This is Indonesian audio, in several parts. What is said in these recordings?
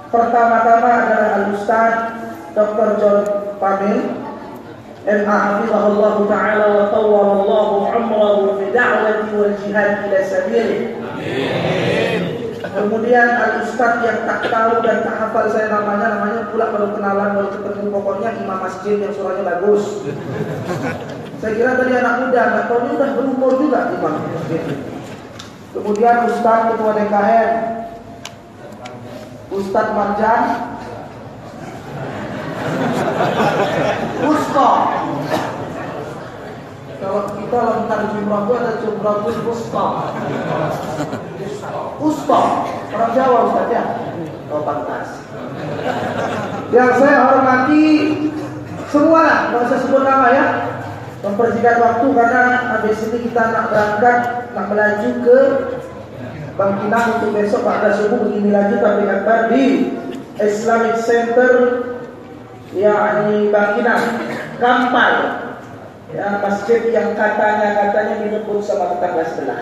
Pertama-tama adalah Al-Ustaz Dr. John Pamil MA hafizahullah ta'ala wa tawwalallahu umrahu fi da'wati wal jihad ila sabili. Amin. Kemudian Al-Ustaz yang tak tahu dan tak hafal saya namanya pula baru kenalan, baru ketemu, pokoknya imam masjid yang suaranya bagus. Saya kira tadi anak muda, nggak tahu ini udah berumur juga imam masjid. Kemudian Ustaz Ketua DKM Ustaz Marjan Wusta. Kalau kita lontar jumrah itu ada jumrahul wusta. Usta, orang Jawa Ustaz ya. Oh pantas. Yang saya hormati semua lah, nggak usah sebut nama ya. Mempersingkat waktu karena habis ini kita nak berangkat, nak melaju ke Bangkinang untuk besok pada subuh begini lagi tabligh akbar di Islamic Center yakni Bangkinang Kampal. Ya, masjid yang katanya direbut sama tetangga sebelah.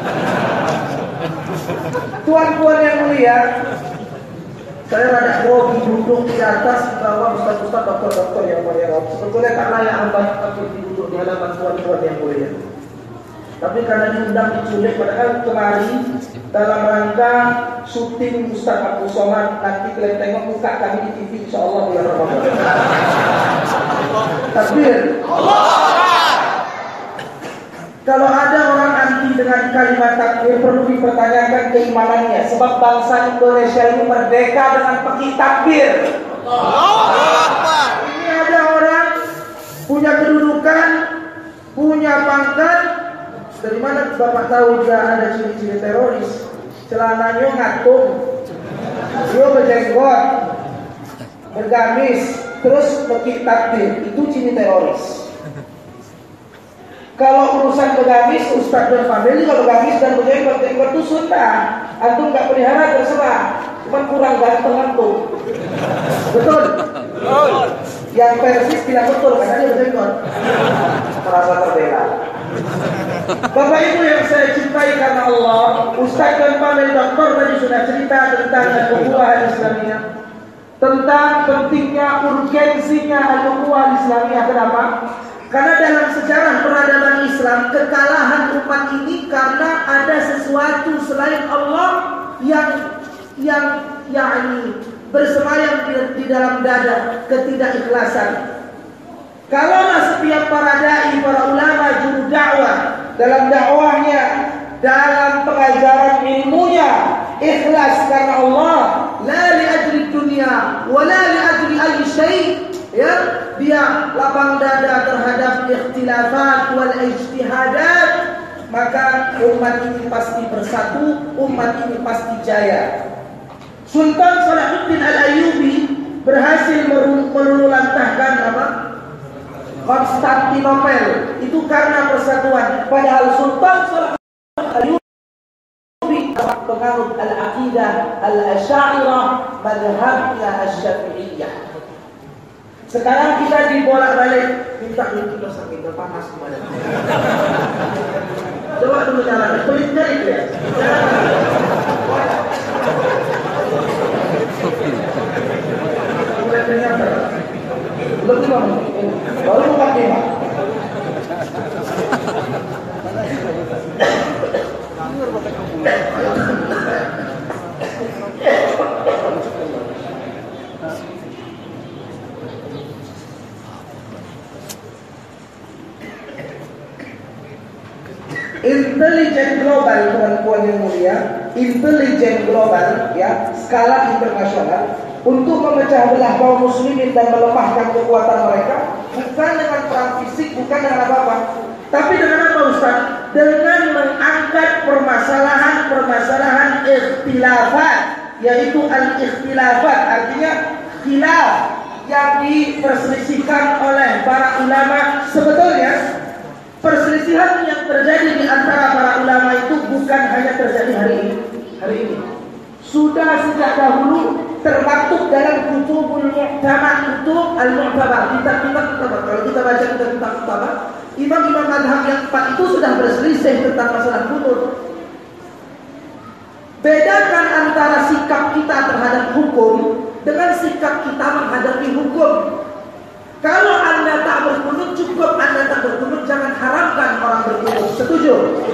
Tuan-tuan yang mulia, saya rada grogi duduk di atas di bawah ustaz-ustaz dokter-dokter yang mulia. Sebetulnya tak layak banyak aku duduk di hadapan tuan-tuan yang mulia. Tapi karena diundang diculik, padahal kemari dalam rangka syuting Ustaz Abdul Somad, nanti kalian tengok muka kami di TV insyaallah bulan Ramadan. Takbir. Kalau ada orang anti dengan kalimat takbir, perlu dipertanyakan keimanannya. Sebab bangsa Indonesia ini merdeka dengan pergi takbir. Ini ada orang punya kedudukan, punya pangkat. Dari mana Bapak tahu dia ada ciri-ciri teroris? Celananya ngatung, dia berjenggot, bergamis, terus pergi takbir. Itu ciri teroris. Kalau urusan bergamis, Ustaz dan family kalau bergamis dan berjenggot itu sunnah. Antum nggak pelihara terserah, cuma kurang ganteng antum. Betul? Betul. Yang persis tidak betul karena dia berjenggot. Merasa terbela. Bapak Ibu yang saya cintai karena Allah, Ustaz dan family doktor tadi sudah cerita tentang al-ukhuwah al-islamiyah, tentang pentingnya, urgensinya al-ukhuwah al-islamiyah. Kenapa? Karena dalam sejarah peradaban Islam, kekalahan umat ini karena ada sesuatu selain Allah yang bersemayam di dalam dada, ketidakikhlasan. Kalaulah setiap para dai, para ulama, juru dakwah dalam dakwahnya, dalam pengajaran ilmunya ikhlas karena Allah, la li ajli dunya wa la li ajli ayyi syai', ya, dia lapang dada terhadap ikhtilafat wal ijtihadat, maka umat ini pasti bersatu, umat ini pasti jaya. Sultan Salahuddin Al-Ayyubi berhasil meluluhlantahkan Konstantinopel itu karena persatuan. Padahal Sultan Salahuddin Al-Ayyubi penganut al-aqidah al-asy'ariyah, madhabnya asy-syafi'iyah. Sekarang kita dibolak-balik minta kita sakit panas kemarin. Coba dulu nyalakan pelitnya itu ya. Mulai ternyata belum 5 menit, baru 45. Intelijen global, teman-teman yang mulia, intelijen global ya, skala internasional untuk memecah belah kaum muslimin dan melemahkan kekuatan mereka, bukan dengan perang fisik, bukan dengan apa-apa, tapi dengan apa Ustaz? Dengan mengangkat permasalahan ikhtilafat, yaitu al-ikhtilafat, artinya khilaf yang diperselisihkan oleh para ulama. Sebetulnya perselisihan yang terjadi di antara para ulama itu bukan hanya terjadi hari ini. Sudah sejak dahulu termaktub dalam kutubul mu'tamad, kutub al-mu'tabar, kitab-kitab. Kalau kita baca kitab-kitab utama, imam-imam mazhab yang 4 itu sudah berselisih tentang masalah kunut. Bedakan antara sikap kita terhadap hukum hukum dengan sikap kita menghadapi hukum. Kalau Anda tak berkunut, cukup Anda tak berkunut, jangan haramkan orang berkunut. Setuju?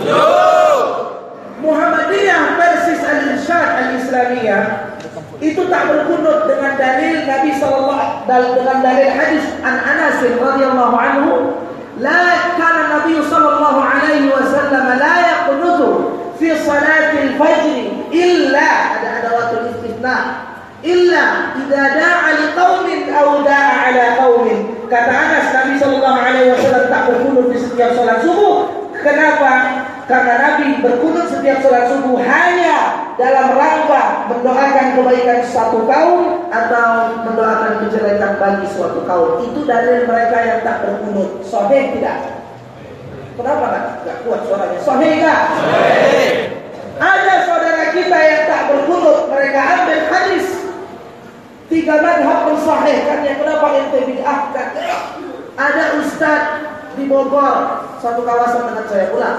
Muhammadiyah versus Al-Irsyad Al-Islamiyah itu tak berkunut dengan dalil Nabi sallallahu dengan dalil hadis an Anas radhiyallahu anhu, la kana Nabi sallallahu alaihi wasallam la yaqunutu fi salatil fajr illa ada adawatul istithna illa idza da'a liqaumin aw da'a ala qaumin. Kata Anas, Nabi sallallahu alaihi wasallam tak berkunut di setiap salat subuh. Kenapa? Karena Nabi berkunut setiap salat subuh hanya dalam rangka mendoakan kebaikan satu kaum atau mendoakan kejelekan bagi suatu kaum. Itu dalil mereka yang tak berkunut. Sahih tidak? Kenapa enggak kuat suaranya? Sahih enggak? Sahih. Ada saudara kita yang tak berkunut, mereka ambil hadis 3 madhab mensahihkannya. Kenapa ente bid'ahkan? Ada ustaz di Bogor, satu kawasan dekat saya pulang.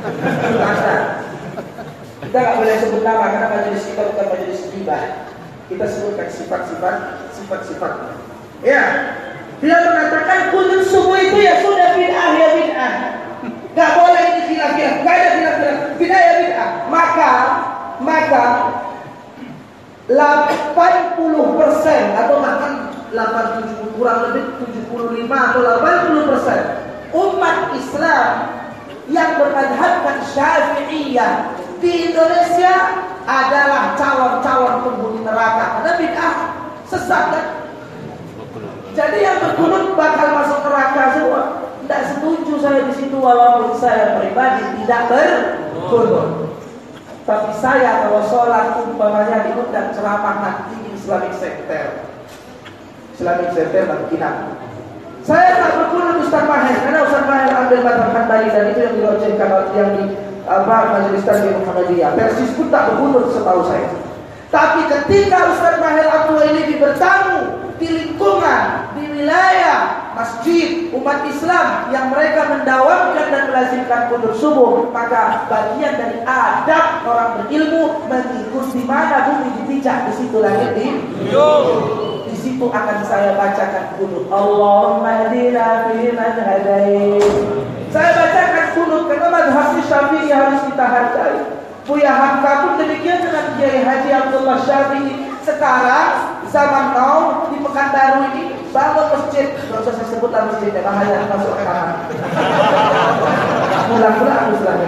Kita nggak boleh sebut nama karena majelis kita bukan majelis ghibah. Kita sebutkan sifat-sifat. Ya, dia mengatakan kunut subuh itu ya sudah bid'ah ya bid'ah. Nggak boleh ini khilaf, nggak ada khilaf, bid'ah ya bid'ah. Maka 80% atau bahkan 80 kurang lebih 75 atau 80% umat Islam yang bermadhabkan Syafi'iyah di Indonesia adalah calon-calon penghuni neraka karena bid'ah sesat kan? Jadi yang berkunut bakal masuk neraka semua. Tidak setuju saya di situ walaupun saya pribadi tidak berkunut. Tapi saya kalau sholat umpamanya diundang ceramah nanti di Islamic Center Madinah. Saya tak berkunut Ustaz Mahir karena Ustaz Mahir ambil madhab Hanbali dan itu yang dirojekkan yang di majelis Tajwid Muhammadiyah. Persis pun tak berkunut setahu saya. Tapi ketika Ustaz Mahir Abdul ini bertamu di lingkungan, di wilayah masjid umat Islam yang mereka mendawamkan dan melazimkan kunut subuh, maka bagian dari adab orang berilmu mengikuti mana bumi dipijak, di situ langit di situ akan saya bacakan kunut. Allahumma hdina fi man hadait. Saya bacakan kunut karena madhab Syafi'i harus kita hargai. Buya Hamka pun demikian dengan Kiai Haji Abdullah Syafi'i. Sekarang zaman now di Pekanbaru ini bangun masjid. Tidak usah saya sebutlah masjidnya, bahaya masuk ke kanan. Pulang-pulang harus lagi.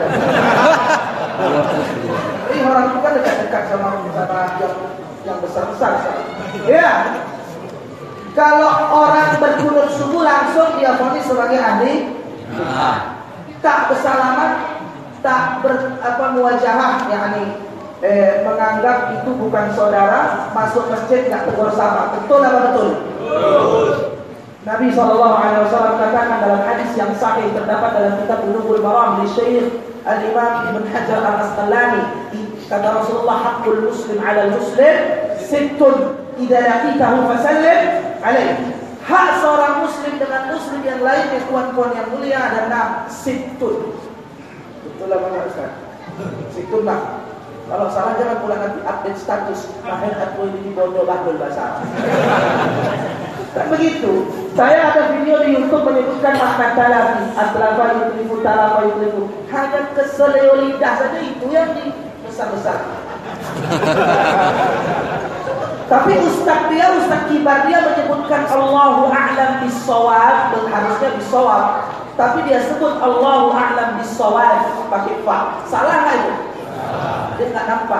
Ini orang itu kan dekat-dekat sama yang besar-besar. Ya. Kalau orang berkunut subuh langsung dia vonis sebagai ahli, tak bersalaman, tak muwajahah, yakni menganggap itu bukan saudara, masuk masjid nggak tegur sama. Betul apa betul? Nabi SAW katakan dalam hadis yang sahih terdapat dalam kitab Bulughul Maram di Syekh Al-Imam Ibn Hajar Al-Asqalani, kata Rasulullah, haqqul muslim 'ala al-muslim sittun idza laqitahu fasallim alaihi. Hak seorang muslim dengan muslim yang lainnya, kawan-kawan yang mulia, ada 6 sittun. Betul apa enggak Ustaz? Sittun lah. Kalau salah jangan pula nanti update status Mahir aku ini bodoh bahdul bahasa. Kan begitu. Saya ada video di YouTube menyebutkan makna talafi, atlafa yutlifu, talafa yutlifu. Hanya keseleo lidah saja itu yang dibesar-besar. Tapi ustaz kibar dia menyebutkan Allahu a'lam bis-shawab, harusnya bis-shawab. Tapi dia sebut Allahu a'lam bis-shawab pakai fa. Salah enggak itu? Dia nggak nampak.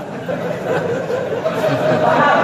Paham?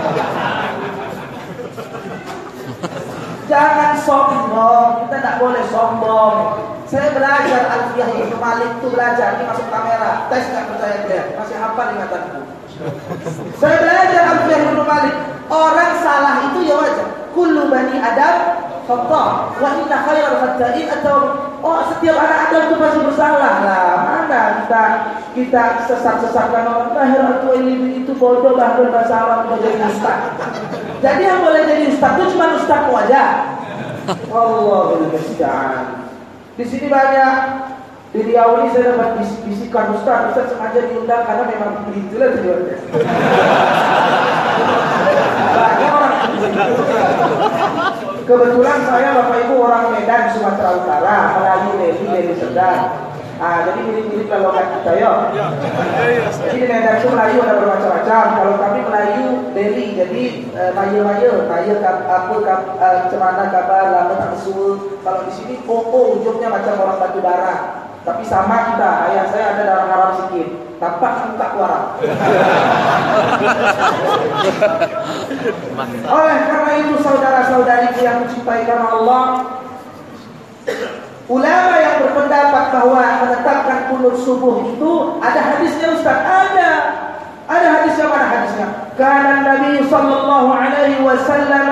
Jangan sombong. Kita tidak boleh sombong. Saya belajar Alfiyah Ibnu Malik itu belajar. Ini masuk kamera. Tes nggak percaya dia. Masih hafal ingatanku. Saya belajar Alfiyah Ibnu Malik. Orang salah itu ya wajar. Kullu bani Adam khata' wa inna khairal khata'in setiap anak Adam itu pasti bersalah. Lah, mana kita sesat-sesatkan orang. Mahir aku ini itu bodoh, bahkan bahasa Arab menjadi ustaz. Jadi yang boleh jadi ustaz itu cuma ustaz aja. Allahul musta'an. Di sini banyak di Riau ini saya dapat bisikan ustaz sengaja diundang karena memang begitulah tujuannya. Kebetulan saya Bapak Ibu orang Medan, Sumatera Utara, Melayu, Deli Serdang. Jadi mirip-mirip logat kita ya. Jadi di Medan itu Melayu ada bermacam-macam. Kalau kami Melayu Deli, jadi Maya, cemana kabar, lama tak kesul. Kalau di sini ujungnya macam orang Batu Bara. Tapi sama kita, ayah saya ada darah haram sikit. Tampak muka kuara. Oleh karena itu saudara-saudariku yang mencintai karena Allah, ulama yang berpendapat bahwa menetapkan kunut subuh itu ada hadisnya Ustaz. Ada hadisnya, mana hadisnya? Kana Nabi sallallahu alaihi wasallam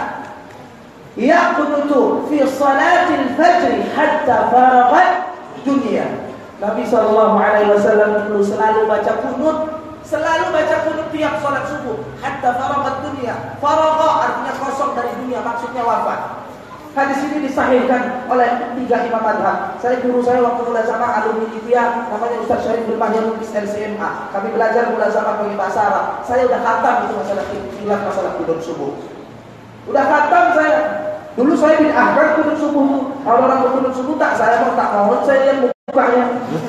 yaqunutu fi salatil fajr hatta faraghat dunia. Nabi sallallahu alaihi wasallam itu selalu baca kunut tiap salat subuh hatta faraghat dunia. Faragha artinya kosong dari dunia, maksudnya wafat. Hadis ini disahihkan oleh 3 imam madhab. Guru saya waktu mulazamah alumni Libya, namanya Ustaz Syarif bin Mahir Lubis LCMA. Kami belajar mulazamah pakai bahasa Arab. Saya udah khatam itu masalah kunut subuh. Udah khatam saya. Dulu saya bid'ahkan kunut subuh itu. Kalau orang berkunut subuh saya mau saya lihat mukanya.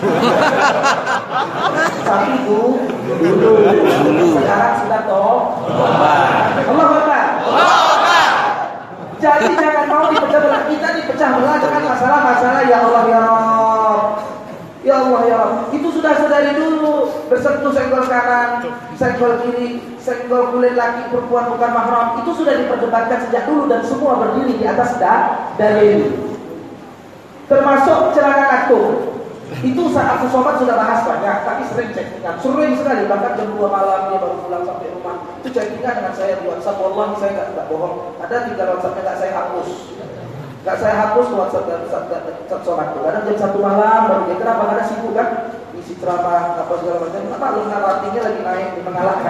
Tapi dulu sekarang sudah toh. Allah Akbar. Jadi jangan mau dipecah belah. Kita dipecah belah dengan masalah-masalah ya Allah ya Rabb. Ya Allah ya Rabb. Itu sudah dari dulu. Bersentuh senggol kanan, senggol kiri, senggol kulit laki perempuan bukan mahram. Itu sudah diperdebatkan sejak dulu dan semua berdiri di atas dalil. Termasuk celana atur. Itu saat sobat sudah bahas banyak, tapi sering cektingan, sering sekali, bahkan jam 2 malam dia baru pulang sampai rumah. Itu cektingan dengan saya di WhatsApp. Wallahi saya nggak bohong. Ada 3 WhatsAppnya nggak saya hapus. Nggak saya hapus WhatsApp sobat itu. Kadang jam 1 malam baru dia, kenapa? Karena sibuk kan, isi ceramah apa segala macam. Apa lu narasinya lagi naik, mengalahkan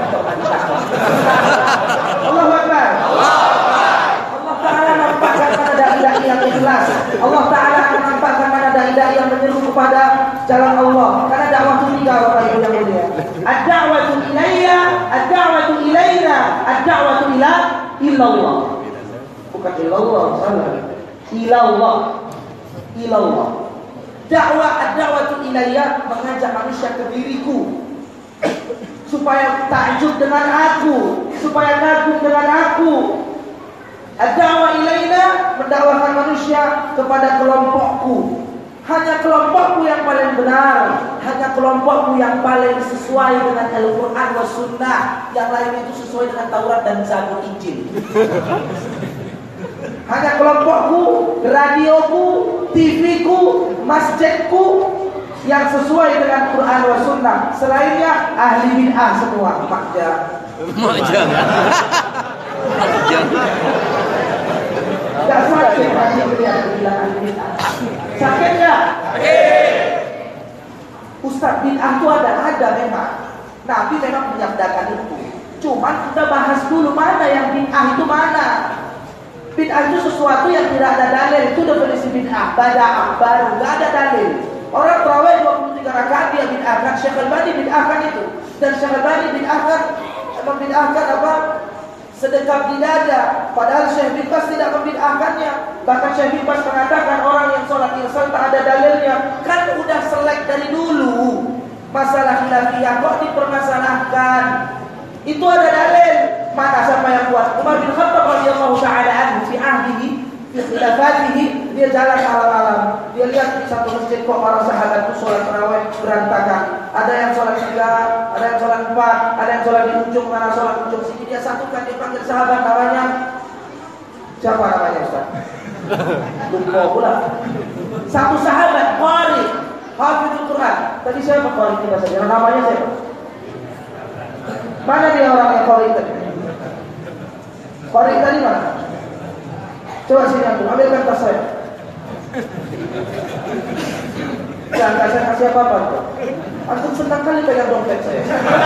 Allah Akbar. Allah Ta'ala nampakkan mana dai-dai yang ikhlas. Allah Ta'ala akan nampakkan mana dai-dai yang menyeru kepada jalan Allah. Karena dakwah itu 3 Bapak Ibu yang mulia. Ad-da'watu ilayya, ad-da'watu ilayna, ad-da'watu ilallah. Bukan ilallah, salah. Ilallah. Ad-da'watu ilayya mengajak manusia ke diriku. Supaya takjub dengan aku, supaya kagum dengan aku. Ad-da'wah ilaina mendakwakan manusia kepada kelompokku. Hanya kelompokku yang paling benar, hanya kelompokku yang paling sesuai dengan Al-Quran wa Sunnah. Yang lain itu sesuai dengan Taurat dan Zabur Injil. Hanya kelompokku, radioku, TV-ku, masjidku yang sesuai dengan Quran wa Sunnah. Selainnya ahli bid'ah semua. Makja. Gak sakit hati melihat kegilaan bid'ah. Sakit gak? Ustaz, bid'ah itu ada memang. Nabi memang menyabdakan itu. Cuman kita bahas dulu mana yang bid'ah itu mana. Bid'ah itu sesuatu yang tidak ada dalil. Itu definisi bid'ah. Bada'ah baru, gak ada dalil. Orang terawih 23 rakaat dia bid'ahkan. Syekh Al-Bani bid'ahkan itu. Dan Syekh Al-Bani membid'ahkan apa? Sedekap di dada. Padahal Syekh bin Baz tidak membid'ahkannya. Bahkan Syekh bin Baz mengatakan orang yang sholat irsal tak ada dalilnya. Kan udah selek dari dulu. Masalah khilafiyah kok dipermasalahkan. Itu ada dalil. Mana siapa yang kuat? Umar bin Khattab radhiyallahu ta'ala anhu fi ahdihi fi khilafatihi, dia jalan malam-malam. Dia lihat di satu masjid kok para sahabat itu sholat tarawih berantakan. Ada yang sholat 3, ada yang sholat 4, ada yang sholat di ujung mana sholat ujung sini. Dia satukan, dia panggil sahabat namanya. Siapa namanya Ustaz? Lupa pula. Satu sahabat qari, hafizul Quran. Tadi siapa qari kita saja? Namanya siapa? Mana dia orang yang qari tadi? Qari tadi mana? Coba sini aku, ambilkan tas saya. Jangan saya kasih apa-apa itu. Antum senang kali pegang dompet saya.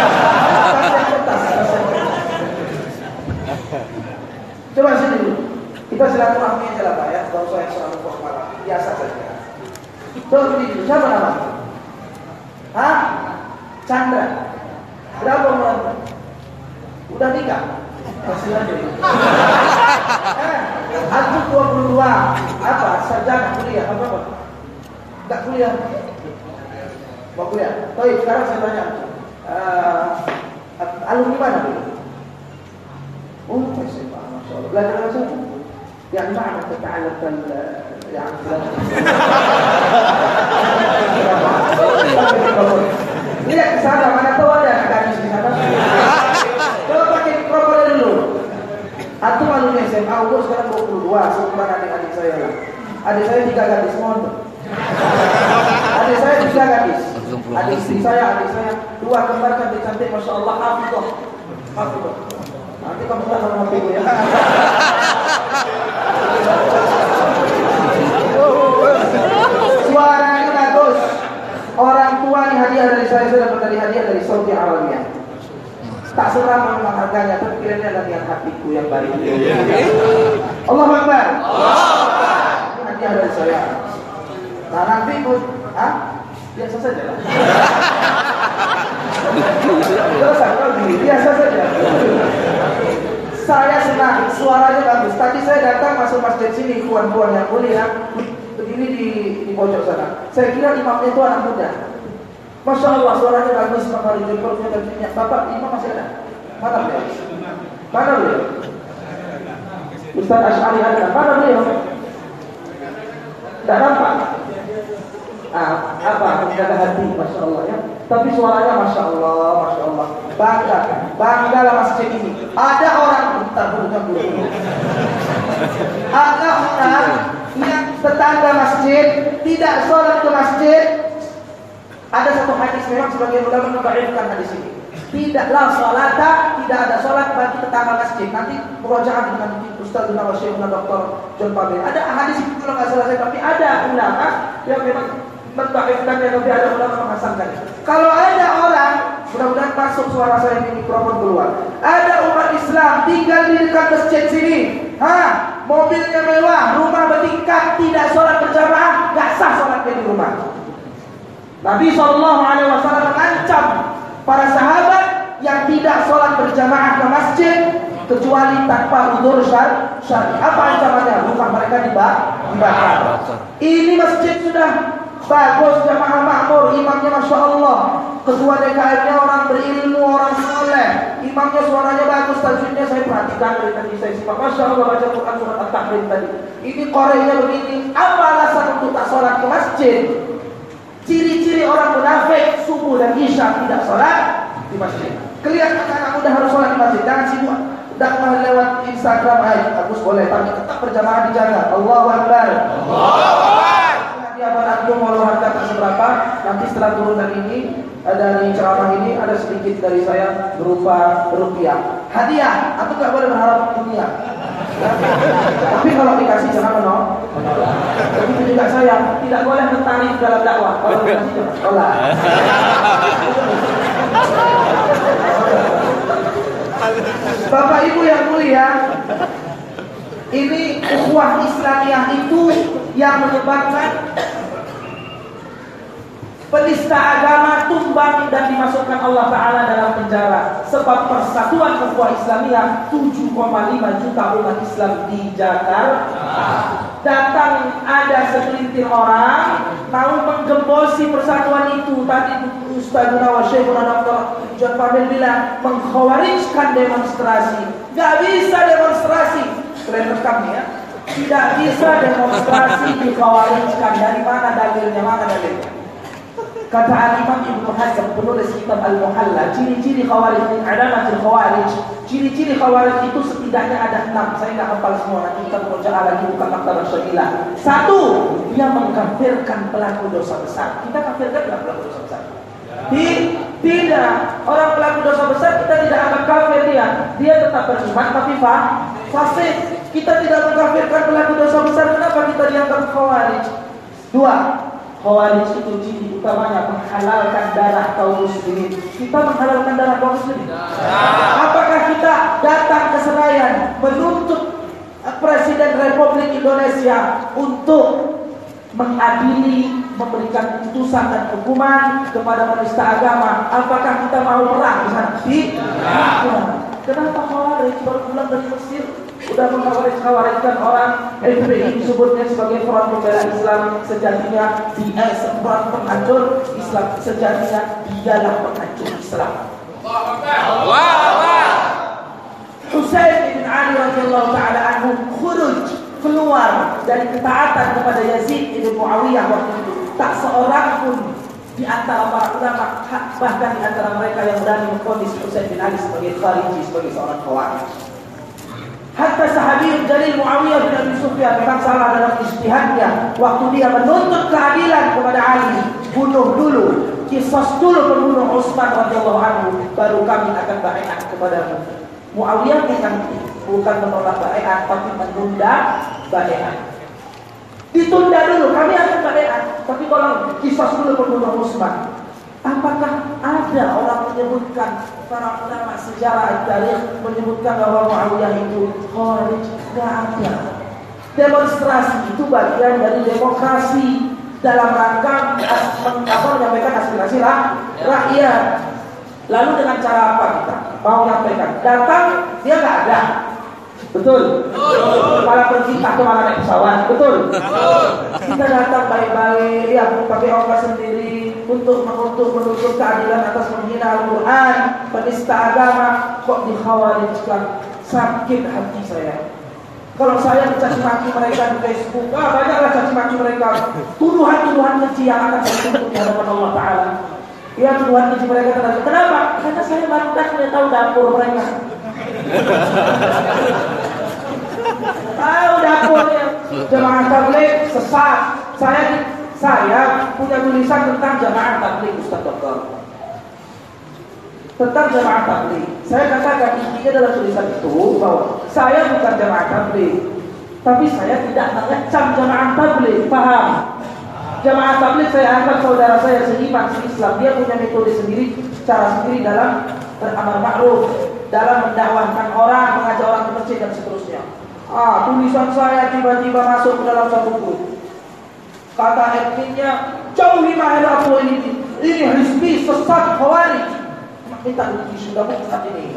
Coba sini dulu. Kita silaturahmi aja lah Pak ya. Gak usah yang selalu formal. Biasa saja. Coba sini dulu. Siapa namanya? Hah? Chandra. Berapa umur? Udah nikah? Masih aja. Antum 22. Apa? Sarjana kuliah apa? Enggak kuliah. Mau kuliah. Baik, sekarang saya tanya. Alumni mana dulu? Oh, SMA, Masya Allah. Belajar bahasa apa? Yang mana teta'alam yang lihat ke sana, mana tahu ada anak gadis di sana. Coba pakai mikrofonnya dulu. Antum alumni SMA, umur sekarang 22, seumuran adik-adik saya lah. Adik saya 3 gadis, mohon. Adik saya 3 gadis. Adik saya 2 kembar cantik-cantik, Masya Allah, hafidhah. Nanti kamu tak sama hafidhah ya. Suaranya bagus. Orang tua ini hadiah dari saya dapat dari hadiah dari Saudi Arabia. Tak seram memang harganya, tapi kiranya dari yang hatiku yang baik. Allahu Akbar. Ini hadiah dari saya. Nah nanti ikut, biasa saja lah. Biasa saja. Saya senang, suaranya bagus. Tadi saya datang masuk masjid sini, puan-puan yang kuliah begini di pojok sana. Saya kira imamnya itu anak muda. Masya Allah, suaranya bagus, maka jempolnya dan minyak. Bapak, imam masih ada? Mana beliau? Mana beliau? Ustaz Asy'ari ada? Mana beliau? Tidak nampak? Apa? Menjaga hati, Masya Allah ya. Tapi suaranya Masya Allah. Banggalah masjid ini. Ada orang, ada orang yang tetangga masjid tidak sholat ke masjid. Ada satu hadis memang sebagian ulama mendhaifkan hadis ini. Tidaklah salata, tidak ada sholat bagi tetangga masjid. Nanti murojaah dengan Ustaz Duna wa Syekhuna Dr. John Pabel. Ada hadis itu kalau nggak salah saya, tapi ada ulama yang memang mendhaifkan dan lebih ada ulama menghasankan. Kalau ada orang, mudah-mudahan masuk suara saya di mikrofon keluar. Ada umat Islam tinggal di dekat masjid sini, mobilnya mewah, rumah bertingkat, tidak sholat berjamaah, nggak sah sholatnya di rumah. Nabi SAW mengancam para sahabat yang tidak sholat berjamaah ke masjid kecuali tanpa udzur syar'i. Apa ancamannya? Rumah mereka dibakar. Ini masjid sudah bagus, jamaah makmur, imamnya Masya Allah, ketua DKM-nya orang berilmu, orang soleh, imamnya suaranya bagus, tajwidnya saya perhatikan dari tadi saya simak, Masya Allah baca Quran surat At-Tahrim tadi. Ini korenya begini, apa alasan untuk tak sholat ke masjid? Ciri-ciri orang munafik subuh dan isya tidak sholat di masjid. Kelihatan anak muda harus sholat di masjid, jangan sibuk dakwah lewat Instagram, bagus boleh, tapi tetap berjamaah dijaga. Allahu Akbar. Hadiah antum walau harga tak seberapa. Nanti setelah turun dari ini, dari ceramah ini ada sedikit dari saya berupa rupiah. Hadiah, antum nggak boleh berharap dunia. Tapi kalau dikasih jangan menolak. Begitu juga saya tidak boleh mentarif dalam dakwah. Kalau dikasih jangan tolak. Bapak Ibu yang mulia, ini ukhuwah Islamiyah itu yang menyebabkan penista agama tumbang dan dimasukkan Allah Ta'ala dalam penjara. Sebab persatuan ukhuwah Islamiyah 7,5 juta umat Islam di Jakarta. Datang ada segelintir orang mau menggembosi persatuan itu. Tadi Ustaz Duna wa Syekhuna Dr. John Pabel bilang mengkhawarijkan demonstrasi. Gak bisa demonstrasi. Kalian rekam ya. Tidak bisa demonstrasi dikhawarijkan. Dari mana dalilnya? Kata Al-Imam Ibnu Hazm, penulis kitab Al-Muhalla, ciri-ciri khawarij, alamatul khawarij. Ciri-ciri khawarij itu setidaknya ada 6. Saya nggak hafal semua, nanti kita murojaah lagi bukan maktabah syamilah. 1, dia mengkafirkan pelaku dosa besar. Kita kafirkan nggak pelaku dosa besar? Tidak. Orang pelaku dosa besar kita tidak akan kafir dia. Dia tetap beriman tapi fasik. Kita tidak mengkafirkan pelaku dosa besar. Kenapa kita dianggap khawarij? 2. Khawarij itu ciri utamanya menghalalkan darah kaum muslimin. Kita menghalalkan darah kaum muslimin. Apakah kita datang ke Senayan menuntut Presiden Republik Indonesia untuk mengadili, memberikan putusan dan hukuman kepada penista agama? Apakah kita mau perang di sana? Kenapa Khawarij baru pulang dari Mesir? sudah mengkhawatirkan orang. FPI disebutnya sebagai Front Pembela Islam, sejatinya dia front penghancur Islam, sejatinya dialah penghancur Islam. Husain bin Ali radhiyallahu taala anhu keluar dari ketaatan kepada Yazid bin Muawiyah waktu itu. Tak seorang pun di antara para ulama, bahkan di antara mereka yang berani memvonis Husain bin Ali sebagai khariji, sebagai seorang khawarij. Hatta sahabi jalil Muawiyah bin Abi Sufyan memang salah dalam ijtihadnya waktu dia menuntut keadilan kepada Ali, bunuh dulu, kisos dulu pembunuh Utsman radhiyallahu anhu, baru kami akan baiat kepadamu. Muawiyah bukan menolak baiat, tapi menunda baiat. Ditunda dulu, kami akan baiat, tapi kalau kisos dulu pembunuh Utsman. Apakah ada orang menyebutkan, para ulama sejarah tarikh menyebutkan bahwa Muawiyah itu kharij? Tidak ada. Demonstrasi itu bagian dari demokrasi dalam rangka menyampaikan aspirasi rakyat. Lalu dengan cara apa kita mau menyampaikan? Datang dia nggak ada, betul? Malah pergi atau malah naik pesawat, betul? Kita datang baik-baik, ya pakai ongkos sendiri untuk menuntut keadilan atas menghina Al-Quran, penista agama, kok dikhawarijkan. Sakit hati saya. Kalau saya mencaci maki mereka di Facebook, banyaklah caci maki mereka, tuduhan-tuduhan keji yang akan saya tuntut di hadapan Allah Ta'ala. Ya, tuduhan keji mereka terhadap. Kenapa? Karena saya baru tahu dapur mereka. Tahu dapurnya. Jemaah tabligh sesat. Saya punya tulisan tentang jemaah tabligh, Ustaz Dokter. Tentang jemaah tabligh. Saya katakan intinya dalam tulisan itu bahwa saya bukan jemaah tabligh, tapi saya tidak mengecam jemaah tabligh. Paham? Jemaah tabligh saya anggap saudara saya seiman, se-Islam. Dia punya metode sendiri, cara sendiri dalam beramal ma'ruf, dalam mendakwahkan orang, mengajak orang ke masjid dan seterusnya. Tulisan saya tiba-tiba masuk ke dalam satu grup. Kata adminnya, jauhi Mahiratul ini hizbi, sesat, khawarij. Minta bukti, sudah bukti saat ini.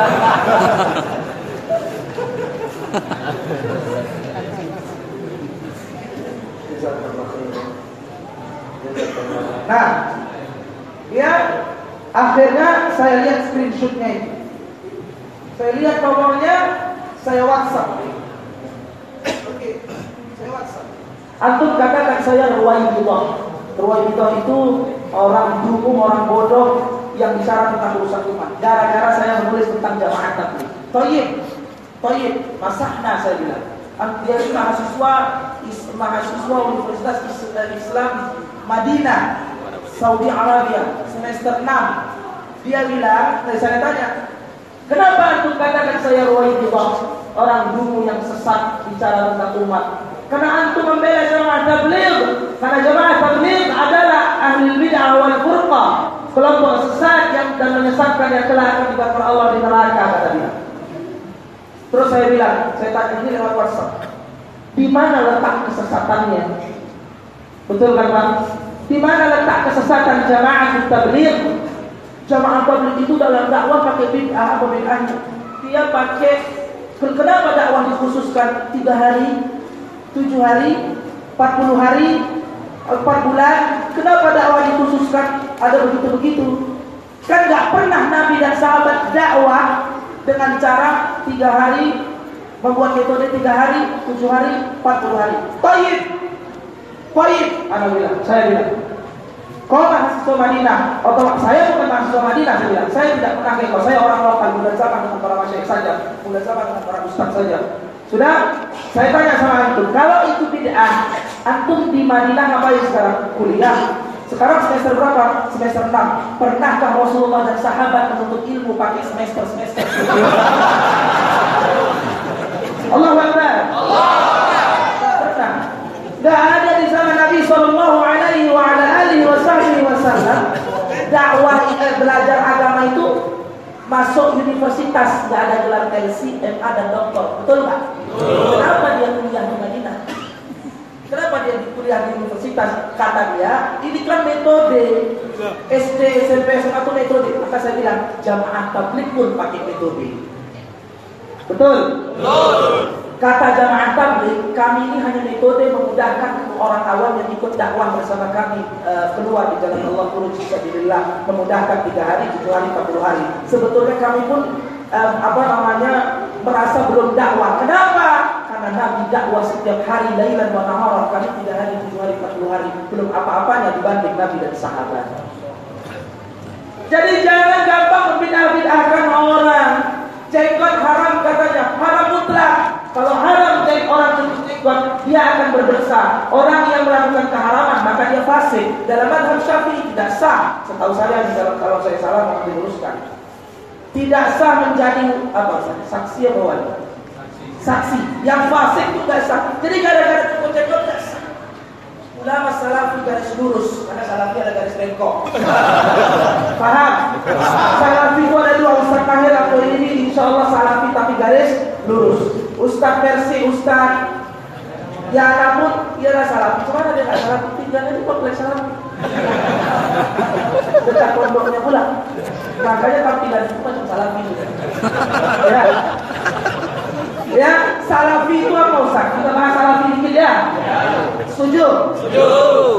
Nah, ya akhirnya saya lihat screenshotnya itu. Saya lihat nomornya, saya WhatsApp. Oke, saya WhatsApp. Antum katakan saya Ruwaibidhah. Ruwaibidhah itu orang dukung, orang bodoh yang bicara tentang urusan umat. Gara-gara saya menulis tentang jamaah tabligh. Toyib, masahna saya bilang. Dia ini mahasiswa Universitas Islam Madinah, Saudi Arabia, semester 6. Dia bilang, saya tanya, kenapa antum katakan saya Ruwaibidhah, orang dukung yang sesat bicara tentang umat? Karena antum membela jamaah tabligh. Karena jamaah tabligh adalah ahli bid'ah wal furqah, kelompok sesat yang dan menyesatkan yang telah akan dibakar Allah di neraka, kata dia. Terus saya bilang, saya tanya ini lewat WhatsApp, di mana letak kesesatannya? Betul kan Pak? Di mana letak kesesatan jamaah tabligh? Jamaah tabligh itu dalam dakwah pakai bid'ah apa bid'ahnya? Dia pakai, kenapa dakwah dikhususkan 3 hari, 7 hari, 40 hari, 4 bulan? Kenapa dakwah dikhususkan ada begitu-begitu? Kan gak pernah Nabi dan sahabat dakwah dengan cara 3 hari, membuat metode 3 hari, 7 hari, 40 hari. Tayyib, saya bilang, kau mahasiswa Madinah, atau saya bukan mahasiswa Madinah, saya bilang, saya tidak pernah kayak kau, saya orang lokal, bulan zaman dengan para masyayikh saja, bulan zaman dengan para ustaz saja. Sudah, saya tanya sama antum, kalau itu bid'ah, antum di Madinah ngapain sekarang? Kuliah. Sekarang semester berapa? Semester 6. Pernahkah Rasulullah dan sahabat menuntut ilmu pakai semester-semester? Allahu Akbar. Pernah. Gak ada di zaman Nabi Sallallahu Alaihi Wasallam dakwah belajar agama itu masuk universitas, gak ada gelar LC, MA dan doktor, betul nggak? Kenapa dia kuliah di Madinah? Kenapa dia kuliah di universitas? Kata dia, ini kan metode SD, SMP, SMA itu metode. Maka saya bilang, jamaah tabligh pun pakai metode. Betul? Kata jamaah tabligh, kami ini hanya metode memudahkan orang awam yang ikut dakwah bersama kami keluar di jalan Allah khuruj fisabilillah, memudahkan 3 hari, 7 hari, 40 hari. Sebetulnya kami pun merasa belum dakwah. Kenapa? Karena Nabi dakwah setiap hari, lailan wa naharan. Kami 3 hari, 7 hari, 40 hari, belum apa-apanya dibanding Nabi dan sahabat. Jadi jangan gampang membidah-bidahkan orang. Jenggot haram katanya, haram mutlak. Kalau haram dan orang cukur jenggot, dia akan berdosa. Orang yang melakukan keharaman maka dia fasik. Dalam mazhab Syafi'i tidak sah. Setahu saya, kalau saya salah mohon diluruskan. Tidak sah menjadi saksi atau wali? Saksi. Yang fasik itu tidak sah. Jadi gara-gara cukur jenggot tidak sah. Ulama salafi garis lurus, karena salafi ada garis bengkok. Paham? Salafi itu ada 2, Ustaz Tahir atau ini, insya Allah salafi tapi garis lurus. Ustaz versi Ustaz, ya namun ialah salafi. Cuma dia nggak salafi, tinggalnya di kompleks salafi. Dekat pondoknya pula. Makanya tampilan itu macam salafi. Ya, salafi itu apa Ustaz? Kita bahas salafi dikit ya. Setuju? Setuju.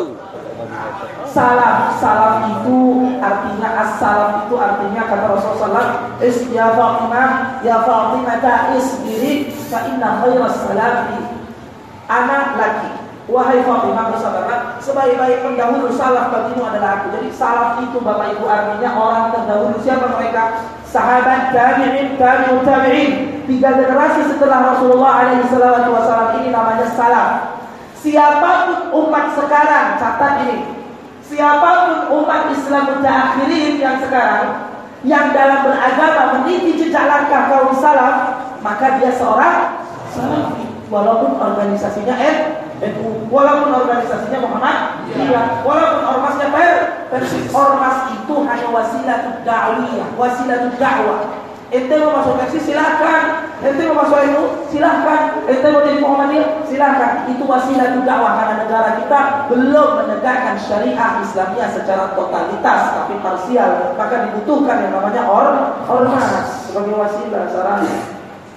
Salaf itu artinya as-salaf itu artinya kata Rasulullah SAW, ya Fatimah isbiri fa inna khairas salafi anak laki. Wahai Fatimah bersabarlah, sebaik-baik pendahulu salaf bagimu adalah aku. Jadi salaf itu Bapak Ibu artinya orang terdahulu. Siapa mereka? Sahabat, tabi'in, tabi'ut tabi'in. 3 generasi setelah Rasulullah SAW ini namanya salaf. Siapapun umat sekarang, catat ini. Siapapun umat Islam mutaakhirin yang sekarang yang dalam beragama meniti jejak langkah kaum salaf, maka dia seorang salafi. Walaupun organisasinya NU, walaupun organisasinya Muhammadiyah, walaupun ormasnya Persis. Ormas itu hanya wasilah dakwah, wasilah dakwah. Ente mau masuk Persis silahkan, ente mau masuk NU silahkan, ente mau jadi Muhammadiyah silahkan. Itu wasilah dakwah karena negara kita belum menegakkan syariah Islamiyah secara totalitas, tapi parsial. Maka dibutuhkan yang namanya ormas sebagai wasilah sarana.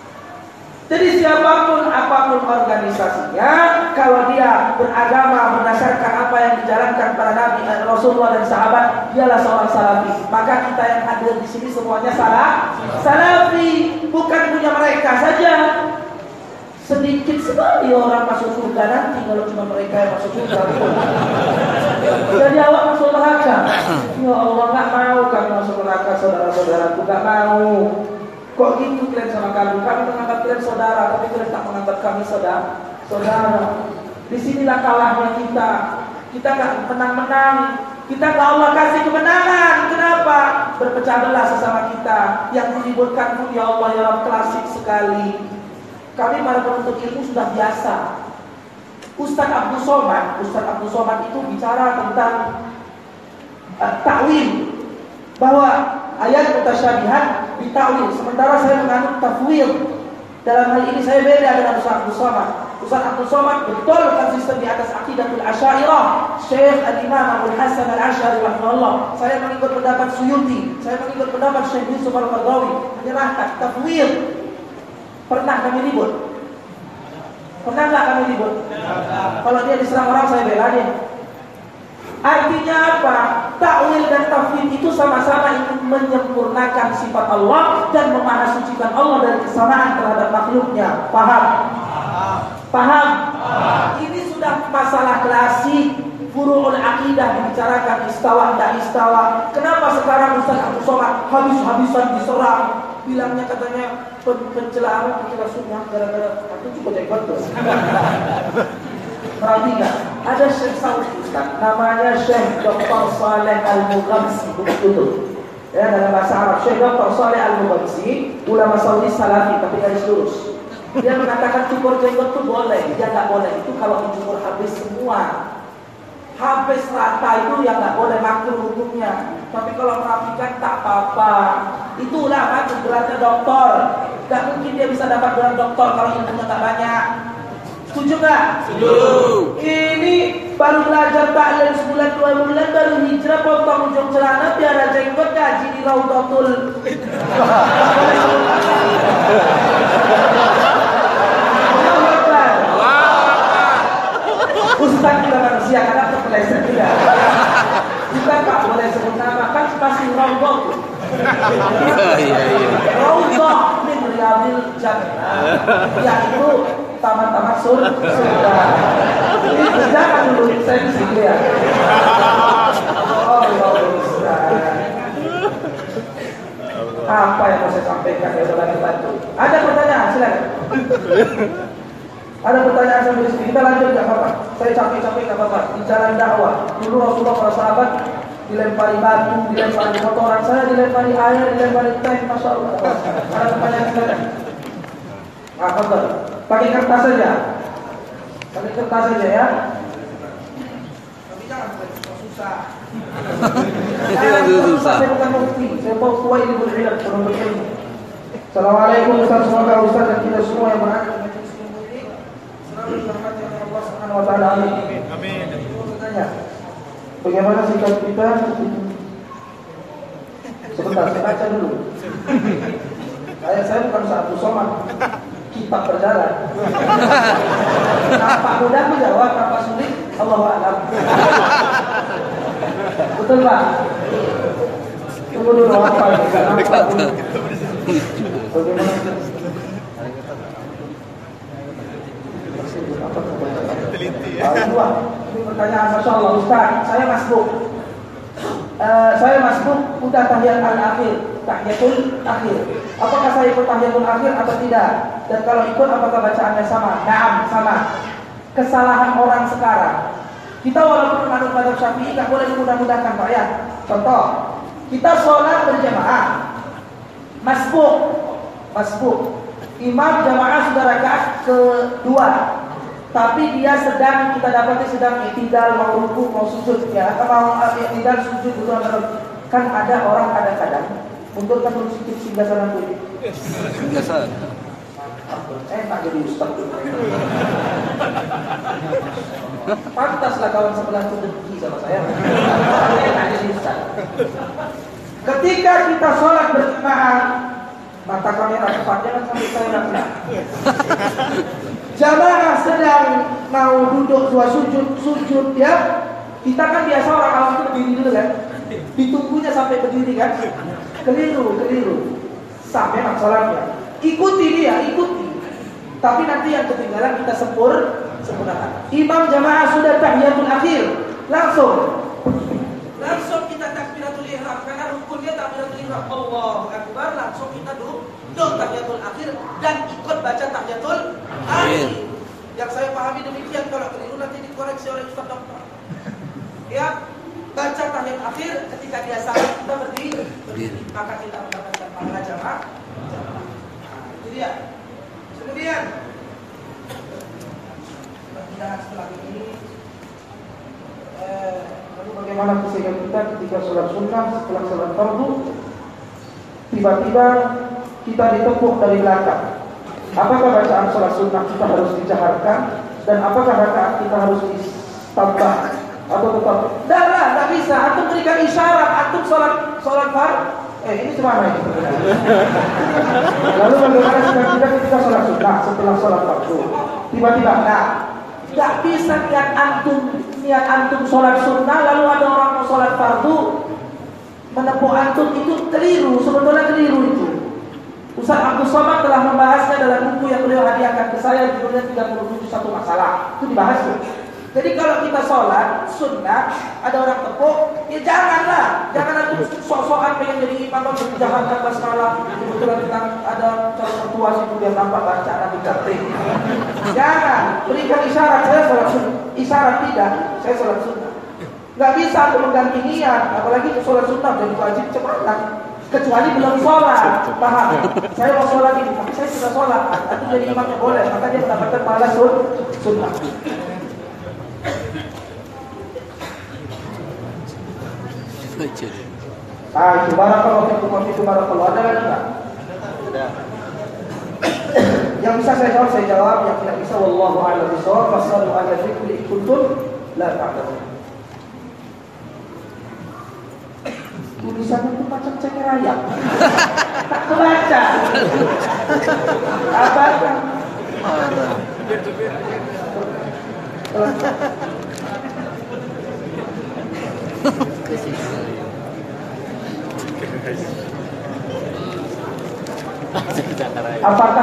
Jadi siapapun apapun organisasinya, kalau dia beragama berdasarkan apa yang dijalankan para Nabi, Rasulullah dan sahabat, dialah seorang salafi. Maka kita yang hadir di sini semuanya salafi, bukan punya mereka saja. Sedikit sekali orang masuk surga nanti kalau cuma mereka yang masuk surga. Jadi awak masuk neraka. Ya Allah, nggak mau kami masuk neraka, saudara-saudaraku, nggak mau. Kok gitu kalian sama kami? Kami menganggap kalian saudara, tapi kalian tak menganggap kami saudara. Disinilah kalahnya kita. Kita nggak menang-menang. Kita nggak Allah kasih kemenangan. Kenapa? Berpecah belah sesama kita. Yang diributkan pun ya Allah ya Rabb, klasik sekali. Kami para penuntut ilmu sudah biasa. Ustaz Abdul Somad itu bicara tentang takwil, bahwa ayat mutasyabihat ditakwil, sementara saya menganut tafwid. Dalam hal ini saya beda dengan Ustaz Abdul Somad. Ustaz Abdul Somad betul konsisten di atas akidatul Asy'ariyah, Syekh Al-Imam Abdul Hasan Al-Asy'ari rahimahullah. Saya mengikut pendapat Suyuti, saya mengikut pendapat Syekh Yusuf Al-Qaradawi, menyerahkan tafwid. Pernah kami ribut? Pernah nggak kami ribut? Kalau dia diserang orang saya bela dia. Artinya apa? Takwil dan tafwid itu sama-sama ingin menyempurnakan sifat Allah dan memahasucikan Allah dari kesamaan terhadap makhluknya. Paham? Paham? Ini sudah masalah klasik. Furu'ul aqidah dibicarakan, istawa dan istawa. Kenapa sekarang Ustaz Abdul Somad habis-habisan diserang? Bilangnya katanya pencelahan sunnah gara-gara aku cukup jenggot tuh. Perhatikan, ada Syekh Saudi Ustaz, namanya Syekh Dr. Saleh Al-Mughamsi, betul. Ya, dalam bahasa Arab, Syekh Dr. Saleh Al-Mughamsi, ulama Saudi salafi tapi garis lurus. Dia mengatakan cukur jenggot itu boleh, dia nggak boleh. Itu kalau dicukur habis semua, habis rata itu yang nggak boleh, makruh hukumnya. Tapi kalau merapikan tak apa-apa. Itulah kan gelarnya doktor. Gak mungkin dia bisa dapat gelar doktor kalau ilmunya nggak banyak. Setuju nggak? Setuju. Ini baru belajar taklim sebulan 2 bulan, baru hijrah potong ujung celana biar jenggot gaji di Raudatul. jannah. Ya itu taman-taman surga. Jangan dulu saya di sini ya. Oh, apa yang mau saya sampaikan ya saudara bantu? Ada pertanyaan silakan. Ada pertanyaan sampai di sini. Kita lanjut nggak apa-apa. Saya capek-capek nggak apa-apa. Di jalan dakwah. Dulu Rasulullah para sahabat dilempari batu, dilempari kotoran, saya dilempari air, dilempari tank, masya Allah. Ada pertanyaan silakan. Apa tuh? Pakai kertas saja. Pakai kertas saja ya. Tapi jangan susah. Susah. Saya bukan mufti. Saya mau kuai di berilmu, belum berilmu. Assalamualaikum Ustaz, semoga Ustaz dan kita semua yang berada di majelis ilmu ini selalu dirahmati oleh Allah Subhanahu wa taala. Amin. Bertanya, bagaimana sikap kita? Sebentar, saya baca dulu. Saya bukan satu somad. Kitab berjalan. Nampak mudah menjawab, nampak sulit, Allahu a'lam. Betul Pak? Tunggu dulu apa ini? Bagaimana? Ini pertanyaan, masya Allah Ustaz. Saya masbuk. Udah tahiyat al-akhir, tahiyatul akhir. Apakah saya ikut tahiyatul akhir atau tidak? Dan kalau ikut apakah bacaannya sama? Naam, sama. Kesalahan orang sekarang. Kita walaupun menurut mazhab Syafi'i tak boleh dimudah-mudahkan Pak ya. Contoh, kita sholat berjamaah, masbuk. Imam jamaah sudah rakaat kedua, tapi dia kita dapati sedang i'tidal, mau ruku, mau sujud ya, atau mau i'tidal sujud itu kan ada orang kadang-kadang untuk kan sedikit singgah sana tuh. Biasa. Tak jadi ustaz. Pantaslah kawan sebelah itu dengki sama saya. Tak jadi ustaz. Ketika kita sholat berjamaah, mata kamera cepatnya kan sampai saya nak. Jamaah sedang mau duduk dua sujud ya. Kita kan biasa orang awam itu berdiri dulu kan. Ditunggunya sampai berdiri kan. Keliru. Sampai nak sholatnya. Ikuti dia. Tapi nanti yang ketinggalan kita sempurnakan. Imam jamaah sudah tahiyatul akhir, langsung kita takbiratul ihram karena rukunnya takbiratul ihram. Allahu akbar, langsung kita duduk tahiyatul akhir dan ikut baca tahiyatul akhir. Yang saya pahami demikian, kalau keliru nanti dikoreksi oleh Ustaz Dokter. Ya, baca tahiyat akhir, ketika dia salat kita berdiri. Maka kita mendapatkan pahala jamaah. Itu dia. Kemudian setelah ini lalu bagaimana kesiapan kita ketika sholat sunnah setelah sholat fardu tiba-tiba kita ditepuk dari belakang. Apakah bacaan sholat sunnah kita harus dijaharkan dan apakah rakaat kita harus ditambah atau tetap? Tidak bisa. Antum berikan isyarat, antum sholat fardu. Ini cuma ini. Lalu bagaimana kita ketika sholat sunnah setelah sholat fardu? Tiba-tiba, nggak bisa niat antum sholat sunnah lalu ada orang mau sholat fardu menepuk antum, itu keliru. Sebetulnya keliru itu. Ustaz Abdul Somad telah membahasnya dalam buku yang beliau hadiahkan ke saya, judulnya 37 satu masalah. Itu dibahas tuh. Jadi kalau kita sholat sunnah ada orang tepuk, ya jangan antum sok-sokan pengen jadi imam berjahatkan basmalah. Kebetulan kita ada calon mertua situ dia tampak baca Nabi Karim. Jangan, berikan isyarat saya sholat sunnah. Isyarat tidak, saya sholat sunnah. Gak bisa untuk mengganti niat, apalagi sholat sunnah jadi wajib cepat. Kecuali belum sholat, paham? Saya mau sholat ini, tapi saya sudah sholat. Itu jadi imamnya boleh, maka dia mendapatkan pahala sunnah. Itu barakallahu fikum barakallahu. Ada lagi enggak? Ada. Yang bisa saya jawab, yang tidak bisa wallahu a'lam bishawab. Wasallu ala dzikri kuntum la ta'lamun. Tulisannya itu macam ceker ayam. Tak kebaca. Apa? apakah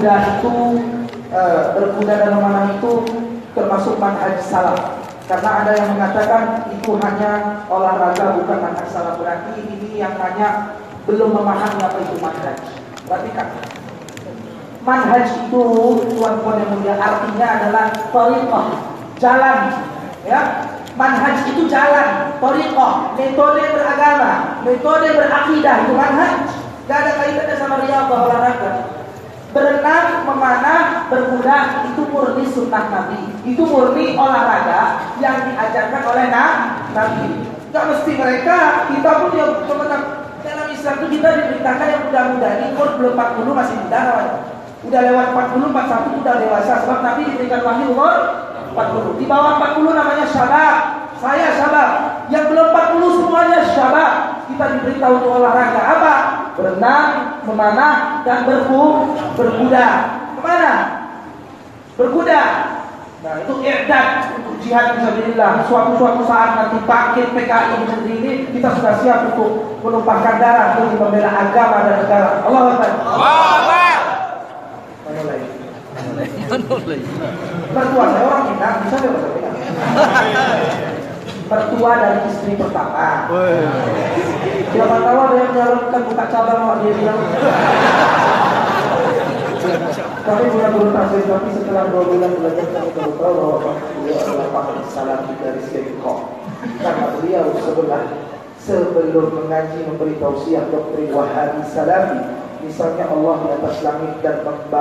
berkuda dan memanah itu termasuk manhaj salaf? Karena ada yang mengatakan itu hanya olahraga bukan manhaj salaf. Berarti ini yang tanya belum memahami apa itu manhaj. Berarti kan manhaj itu tuan-tuan yang mulia artinya adalah thariqah, jalan, ya. Manhaj itu jalan, thariqah, metode beragama, metode berakidah, itu manhaj. Gak ada kaitannya sama riyadhah, olahraga. Berenang, memanah, berkuda itu murni sunnah Nabi. Itu murni olahraga yang diajarkan oleh Nabi. Gak mesti mereka, kita pun yang dalam Islam itu kita diberitakan yang muda-muda ini umur belum 40 masih muda namanya. Udah lewat 40, 41 udah dewasa. Sebab Nabi diberikan wahyu umur 40. Di bawah 40 namanya syabab. Saya syabab. Yang belum 40 semuanya syabab. Kita diberitahu untuk olahraga apa? Berenang, memanah, dan berkuda. Kemana? Berkuda. Nah itu i'dad untuk jihad fisabilillah. Suatu saat nanti bangkit PKI di negeri ini, kita sudah siap untuk menumpahkan darah demi membela agama dan negara. Allahu Akbar. Mana lagi? Mertua saya orang Minang, bisa nggak bahasa Minang? Mertua dari istri pertama. Siapa tahu ada yang menyalurkan buka cabang dia bilang. Kami guru tasawuf, tapi setelah 2 bulan belajar kami baru tahu bahwa beliau adalah Pak Salafi dari Sirkok. Karena beliau sebelum mengaji memberi tausiah doktrin Wahabi Salafi, misalnya Allah di atas langit dan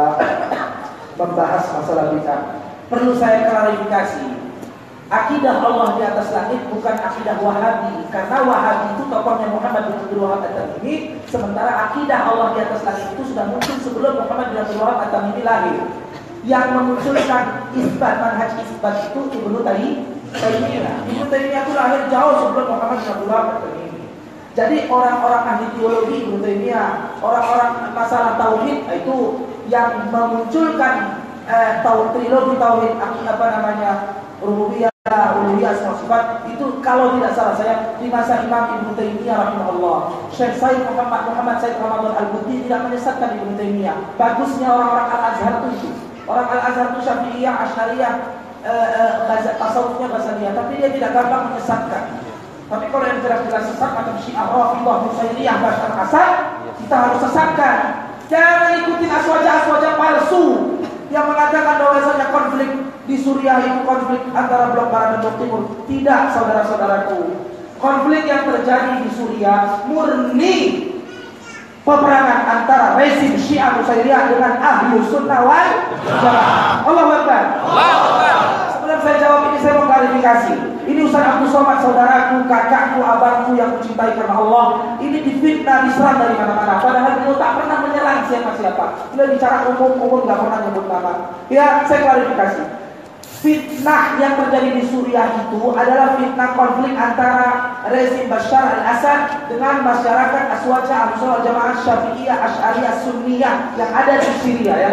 membahas masalah bid'ah. Perlu saya klarifikasi. Akidah Allah di atas langit bukan akidah Wahabi, karena Wahabi itu tokohnya Muhammad bin Abdul Wahab At-Tamimi, sementara akidah Allah di atas langit itu sudah muncul sebelum Muhammad bin Abdul Wahab At-Tamimi lahir. Yang memunculkan manhaj isbat itu Ibnu Taimiyah. Ibnu Taimiyah itu lahir jauh sebelum Muhammad bin Abdul Wahab At-Tamimi. Jadi orang-orang ahli teologi Ibnu Taimiyah, orang-orang masalah tauhid itu yang memunculkan trilogi tauhid rububiyah, uluhiyah, asma sifat itu kalau tidak salah saya di masa Imam Ibnu Taimiyah rahimahullah. Syekh Said Muhammad Said Ramadan Al-Buti tidak menyesatkan Ibnu Taimiyah. Bagusnya orang-orang Al-Azhar itu. Orang Al-Azhar itu Syafi'iyah, Asy'ariyah, tasawufnya Ghazaliyah, tapi dia tidak gampang menyesatkan. Tapi kalau yang jelas-jelas sesat macam Syiah, Rafidhah, Nusairiyah, Bashar Asad, kita harus sesatkan. Jangan ikuti aswaja-aswaja palsu yang mengatakan bahwasanya konflik di Suriah itu konflik antara blok barat dan blok timur. Tidak, saudara-saudaraku. Konflik yang terjadi di Suriah murni peperangan antara rezim Syiah Nusairiyah dengan Ahlus Sunnah wal Jamaah. Allahu Akbar. Sebelum saya jawab ini, saya mau klarifikasi. Ini Ustaz Abdul Somad, saudaraku, kakakku, abangku yang mencintai karena Allah. Ini difitnah, diserang dari mana-mana. Padahal beliau tak pernah menyerang siapa-siapa. Beliau bicara umum-umum, gak pernah nyebut nama. Ya, saya klarifikasi. Fitnah yang terjadi di Suriah itu adalah fitnah konflik antara rezim Bashar al-Assad dengan masyarakat Aswaja, Ahlussunnah Jamaah, Syafi'iyah, Asy'ariyah, Sunniyah yang ada di Syria,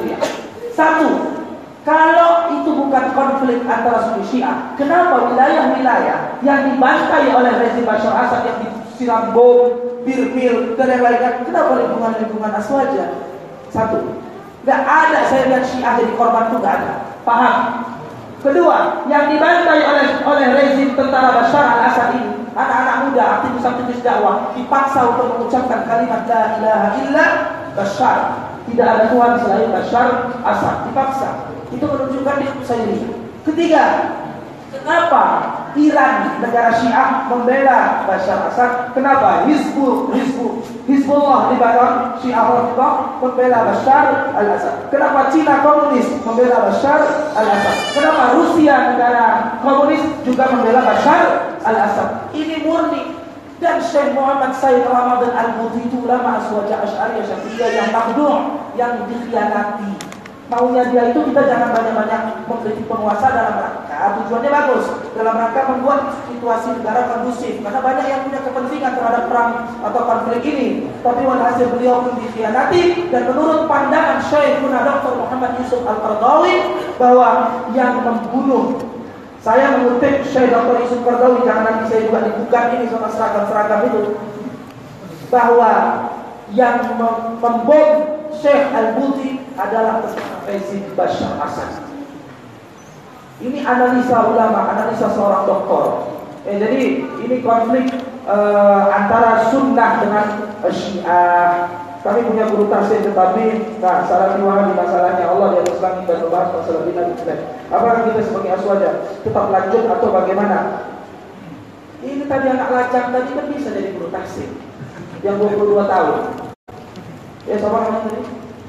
Satu, kalau itu bukan konflik antara Sunni Syiah, kenapa wilayah-wilayah yang dibantai oleh rezim Bashar al-Assad yang disiram bom, bir-bir dan yang lainnya, kenapa lingkungan-lingkungan Aswaja? Satu, gak ada saya lihat Syiah jadi korban itu, gak ada. Paham? Kedua, yang dibantai oleh rezim tentara Bashar al-Assad ini, anak-anak muda, aktivis-aktivis dakwah dipaksa untuk mengucapkan kalimat la ilaha illa Bashar. Tidak ada Tuhan selain Bashar Assad. Dipaksa. Itu menunjukkan di Nusairi. Ketiga, kenapa Iran, negara Syiah, membela Bashar Assad? Kenapa Hizbullah Lebanon, Syiah Rafidhah membela Bashar al-Assad? Kenapa Cina komunis membela Bashar al-Assad? Kenapa Rusia, negara komunis, juga membela Bashar al-Assad? Ini murni. Dan Syekh Muhammad Said Ramadan Al-Buti itu ulama Aswaja, Asy'ariyah, Syafi'iyah yang makhdum, yang dikhianati. Maunya dia itu kita jangan banyak-banyak mengkritik penguasa dalam rangka tujuannya bagus, dalam rangka membuat situasi negara kondusif, karena banyak yang punya kepentingan terhadap perang atau konflik ini. Tapi walhasil beliau pun dikhianati. Dan menurut pandangan Syekhuna Dr. Muhammad Yusuf Al-Qaradawi, bahwa yang membunuh, saya mengutip Syekh Dr. Yusuf Qaradawi, jangan nanti saya juga dibuka ini sama seragam-seragam itu, bahwa yang membom Syekh Al-Buti adalah Rezim Bashar Asad. Ini analisa ulama, analisa seorang doktor. Jadi ini konflik antara sunnah dengan syiah. Kami punya guru tafsir tetapi Salafi Wahabi masalahnya Allah di atas langit dan membahas masalah bina Islam. Apakah kita sebagai aswaja tetap lanjut atau bagaimana? Ini tadi anak lacak tadi kan bisa jadi guru tafsir yang 22 tahun. Ya siapa namanya tadi?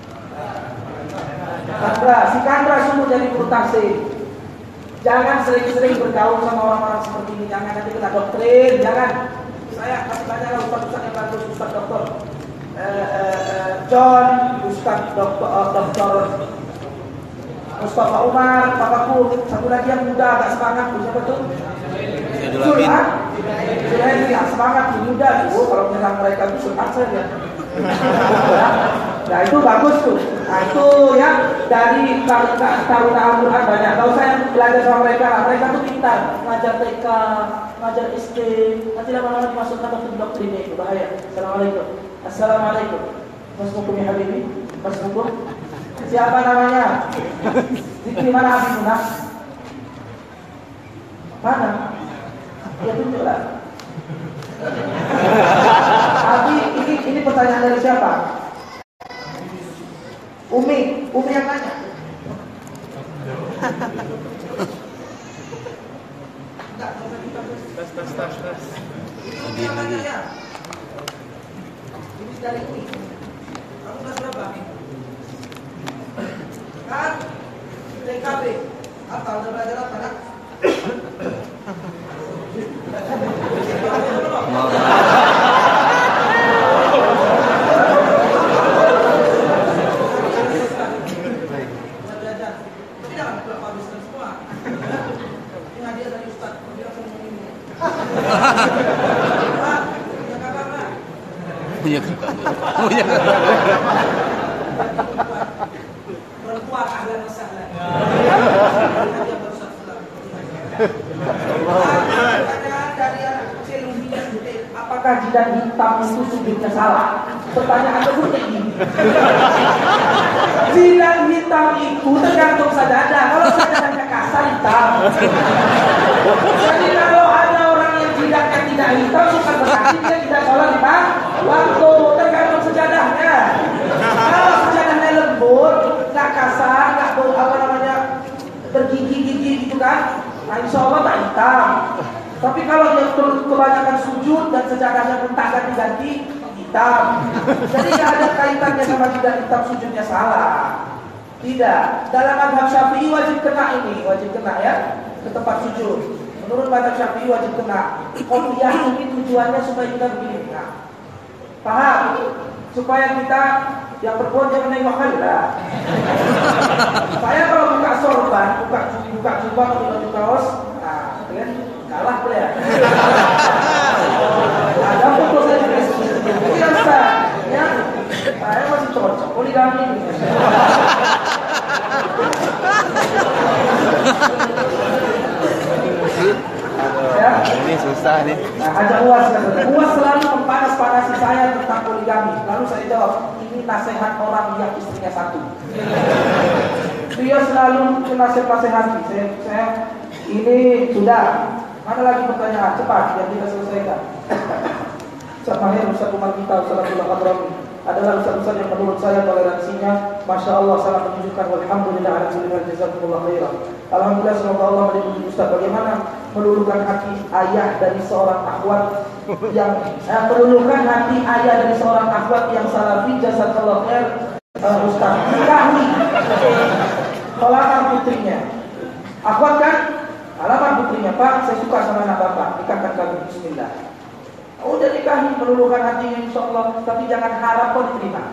Kandra, si Kandra semua jadi guru tafsir. Jangan sering-sering bergaul sama orang-orang seperti ini. Jangan nanti kena doktrin. Jangan. Saya kasih banyak ustaz-ustaz yang bagus, ustaz doktor John, ustaz doktor Mustafa Umar, Pak Paku, satu lagi yang muda agak semangat, siapa tuh? Sulhan, semangat muda. Kalau menyerang mereka itu sulhan saja. Nah itu bagus tuh. Nah itu ya dari taruna Al-Quran banyak. Kalau saya belajar sama mereka tuh pintar. Ngajar TK, ngajar SD. Nanti lama-lama dimasukkan ke doktrin itu bahaya. Assalamualaikum. Mas Mukum ya Habibi. Mas Mukum. Siapa namanya? Zikri mana Habibuna? Mana? Ya tunjuklah. Abi, ini pertanyaan dari siapa? Umi yang nanya. Tas. Ini dari Umi. Kamu kelas berapa? Kan? TKB. Apa? Udah belajar apa nak? Punya perempuan ahlan wa sahlan. Apakah jidat hitam itu sujudnya salah? Pertanyaan seperti ini. Jidat hitam itu tergantung sajadah. Kalau sajadahnya kasar hitam. Jadi kalau ada orang yang jidatnya tidak hitam, bukan berarti dia tidak sholat lima waktu. Tergantung sajadahnya. Kalau sajadahnya lembut, nggak kasar, nggak bergigi-gigi gitu kan, nah insya Allah tak hitam. Tapi kalau dia kebanyakan sujud dan sajadahnya pun tak ganti-ganti, hitam. Jadi tidak ada kaitannya sama jidat hitam sujudnya salah. Tidak. Dalam mazhab Syafi'i wajib kena ya ke tempat sujud. Menurut mazhab Syafi'i wajib kena. Qobliyah ini tujuannya supaya kita begini. Nah, paham? Supaya kita yang perempuan jangan nengok kali lah. Saya kalau buka sorban, buka jubah atau baju kaos, nah, kan kalah boleh ya. Ada foto saya di Facebook. Biasa, ya. Saya masih cocok poligami. Ya. Ini susah nih. Nah, ada Uwas selalu mempanas-panasi saya tentang poligami. Lalu saya jawab, ini nasihat orang yang istrinya satu. Dia selalu nasihat-nasihati. Saya ini sudah. Mana lagi pertanyaan? Cepat, biar kita selesaikan. Ustaz Mahir, Ustaz Umar kita, Ustaz Abdullah Qadrami adalah ustaz-ustaz yang menurut saya toleransinya Masya Allah sangat menunjukkan. Walhamdulillah ala kulli jazakumullah khairan. Alhamdulillah, semoga Allah melindungi Ustaz. Bagaimana meluluhkan hati ayah dari seorang akhwat yang meluluhkan hati ayah dari seorang akhwat yang salafi, jazakallah khair. Ustaz nikahi alamat putrinya. Akhwat kan alamat putrinya, Pak saya suka sama anak bapak, nikahkan kami, bismillah. Udah nikahi, meluluhkan hatinya insya Allah, tapi jangan harap kau diterima.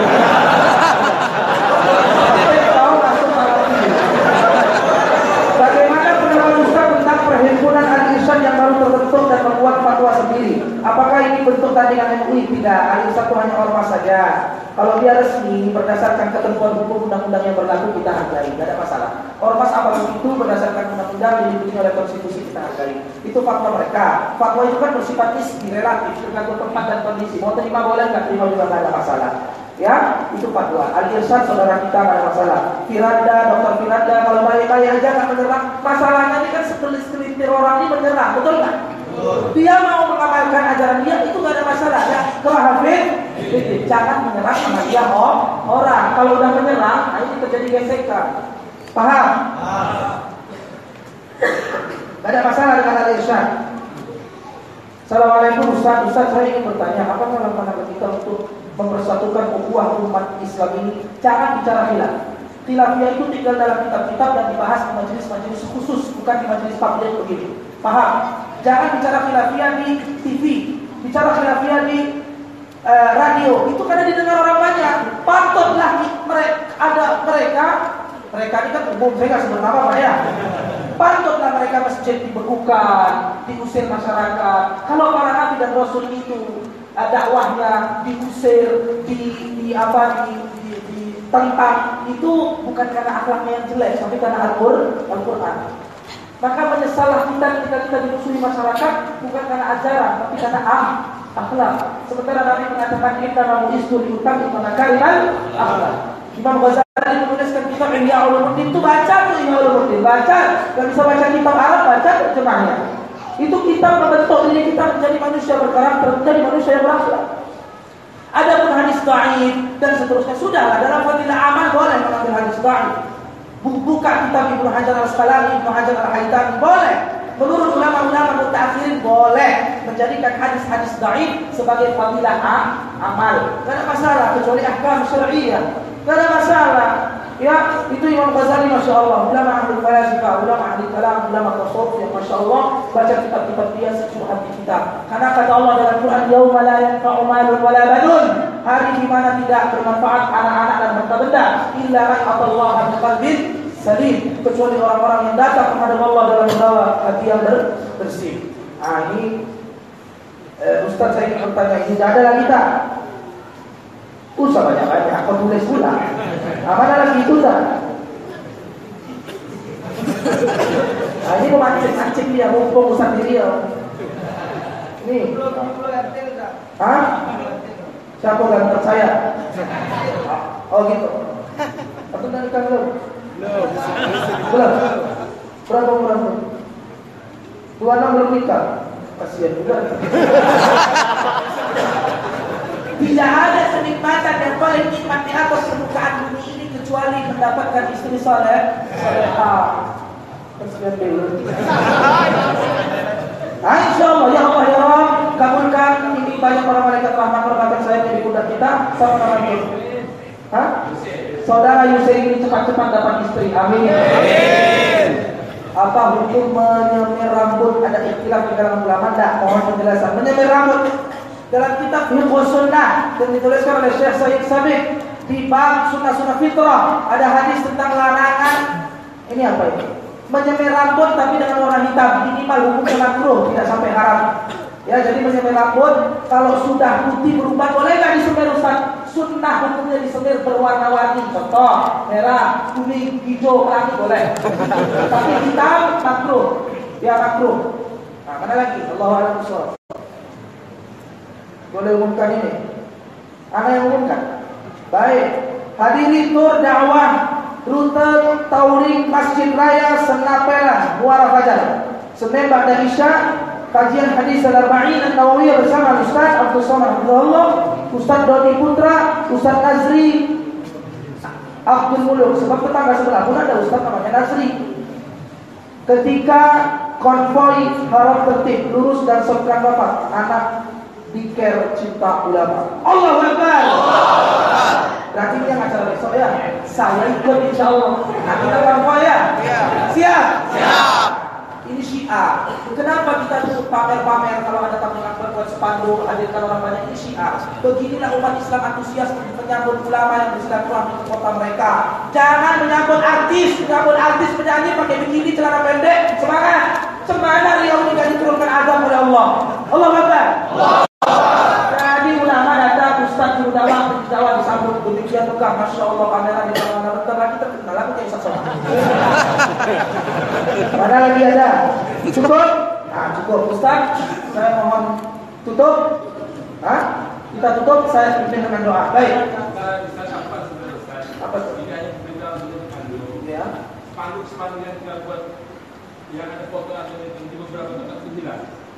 Bagaimana pendapat Ustaz tentang perhimpunan Al-Irsyad yang baru terbentuk dan membuat fatwa sendiri? Apakah ini bentuk tandingan MUI? Tidak, Al-Irsyad itu hanya ormas saja. Kalau dia resmi berdasarkan ketentuan hukum undang-undang yang berlaku, kita hargai, tidak ada masalah. Ormas apapun itu berdasarkan undang-undang dilindungi oleh konstitusi, kita hargai. Itu fatwa mereka. Fatwa itu kan bersifat nisbi, relatif, tergantung tempat dan kondisi. Mau terima boleh, nggak terima juga nggak ada masalah. Ya, itu fatwa. Al-Irsyad saudara kita nggak ada masalah. Firanda, dokter Firanda, kalau bayi-bayi aja nggak menyerang. Masalahnya ini kan segelintir orang ini menyerang, betul nggak? Dia mau mengamalkan ajaran dia itu nggak ada masalah. Ya, kalau Hafid, jangan menyerang sama dia orang. Kalau udah menyerang, nah ini terjadi gesekan. Paham? Gak ada masalah dengan Al-Irsyad. Assalamualaikum Ustaz. Ustaz, saya ingin bertanya, apa dalam pandangan kita untuk mempersatukan ukhuwah umat Islam ini? Jangan bicara khilaf. Khilafiyah itu tinggal dalam kitab-kitab dan dibahas di majelis-majelis khusus, bukan di majelis publik begini. Paham? Jangan bicara khilafiyah di TV, bicara khilafiyah di radio. Itu karena didengar orang banyak. Patutlah mereka ini kan umum, saya nggak sebut nama Pak ya. Patutlah mereka masjid dibekukan, diusir masyarakat. Kalau para nabi dan rasul itu dakwahnya diusir, ditentang, itu bukan karena akhlaknya yang jelek, tapi karena Al-Quran. Maka menyesallah kita ketika kita dimusuhi masyarakat bukan karena ajaran, tapi karena akhlak. Sementara Nabi mengatakan kita mau istu diutang di mana kalimat akhlak. Imam Ghazali menuliskan kitab Ihya Ulumuddin, itu baca tuh Ihya Ulumuddin, baca. Gak bisa baca kitab Arab, baca terjemahnya. Itu kitab membentuk diri kita menjadi manusia berkarakter, menjadi manusia yang berakhlak. Adapun hadis dhaif dan seterusnya sudahlah, dalam fadilah amal boleh mengambil hadis dhaif. Buka kitab Ibnu Hajar Al-Asqalani, Ibnu Hajar Al-Haytami boleh. Menurut ulama-ulama mutaakhirin boleh menjadikan hadis-hadis dhaif sebagai fadilah amal. Tidak ada masalah kecuali ahkam syar'iyyah. Tidak ada masalah. Ya, itu Imam Ghazali Masya Allah, ulama ahli falsafah, ulama ahli kalam, ulama tasawuf yang Masya Allah baca kitab-kitab dia sesuai hati kita. Karena kata Allah dalam Quran, yauma la yanfa'u malun wala banun, hari di mana tidak bermanfaat anak-anak dan harta benda, illa man atallaha biqalbin salim, kecuali orang-orang yang datang kepada Allah dalam membawa hati yang bersih. Ini Ustaz, saya ingin bertanya, ini tidak ada lagi tak? Usah banyak-banyak, kau tulis pula. Mana lagi itu tak? Ini memancing-mancing dia, mumpung Ustaz di Riau. Ini. Hah? Siapa ganteng saya? Oh gitu. Atau dari kan belum? Belum. Berapa umur? 26 belum nikah. Kasihan juga. Tidak ada kenikmatan yang paling nikmat di atas permukaan bumi ini kecuali mendapatkan istri salehah. Kasihan dulu. Insya Allah, ya Allah ya Rabb, kabulkan ini banyak para malaikat rahmat merahmatkan saya di pundak kita. Sama nama itu. Saudara Yusuf ini cepat-cepat dapat istri. Amin. Apa hukum menyemir rambut? Ada ikhtilaf di kalangan ulama? Tidak. Mohon penjelasan. Menyemir rambut dalam kitab Fiqh Sunnah yang dituliskan oleh Syekh Said Sabiq di bab sunnah-sunnah fitrah ada hadis tentang larangan. Ini apa ini? Menyemir rambut tapi dengan warna hitam, minimal hukumnya makruh, tidak sampai haram. Ya, jadi menyemir rambut kalau sudah putih berubah boleh nggak disemir Ustaz? Sunnah hukumnya disemir berwarna-warni, contoh merah, kuning, hijau, pelangi boleh. Tapi hitam makruh, ya makruh. Nah, mana lagi? Allahu a'lam bishawab. Boleh umumkan ini. Ana yang umumkan. Baik. Hadiri tur dakwah rute Tauring Masjid Raya Senapela Muara Fajar. Senin ba'da Isya, kajian hadis Al-Arba'in An-Nawawiyah bersama Ustaz Abdul Somad Abdullah, Ustaz Dodi Putra, Ustaz Nazri Abdul Muluk. Sebab tetangga sebelah pun ada Ustaz namanya Nazri. Ketika konvoi harap tertib, lurus dan sofkan bapak, anak Diker Cinta Ulama. Allahu Akbar. Berarti ini yang acara besok ya. Saya ikut insya Allah. Nah, kita konvoy ya. Siap. Siap. Ini Syiah. Kenapa kita tuh pamer-pamer kalau ada tamuan berbuat spanduk, hadirkan orang banyak? Ini Syiah. Beginilah umat Islam antusias menyambut ulama yang bersilaturahmi ke kota mereka. Jangan menyambut artis penyanyi pakai bikini celana pendek. Semangat Riau ini gak diturunkan azab oleh Allah. Allah Akbar. Jadi ulama datang, Ustaz terutama Jawa disambut demikian megah, Masya Allah, kamera di mana-mana. Bentar lagi terkenal aku kayak Ustaz Somad. Mana lagi ada? Cukup? Nah, cukup. Ustaz, saya mohon tutup. Kita tutup, saya pimpin dengan doa. Baik. kemarin yang kita buat yang ada foto atau di beberapa tempat itu hilang.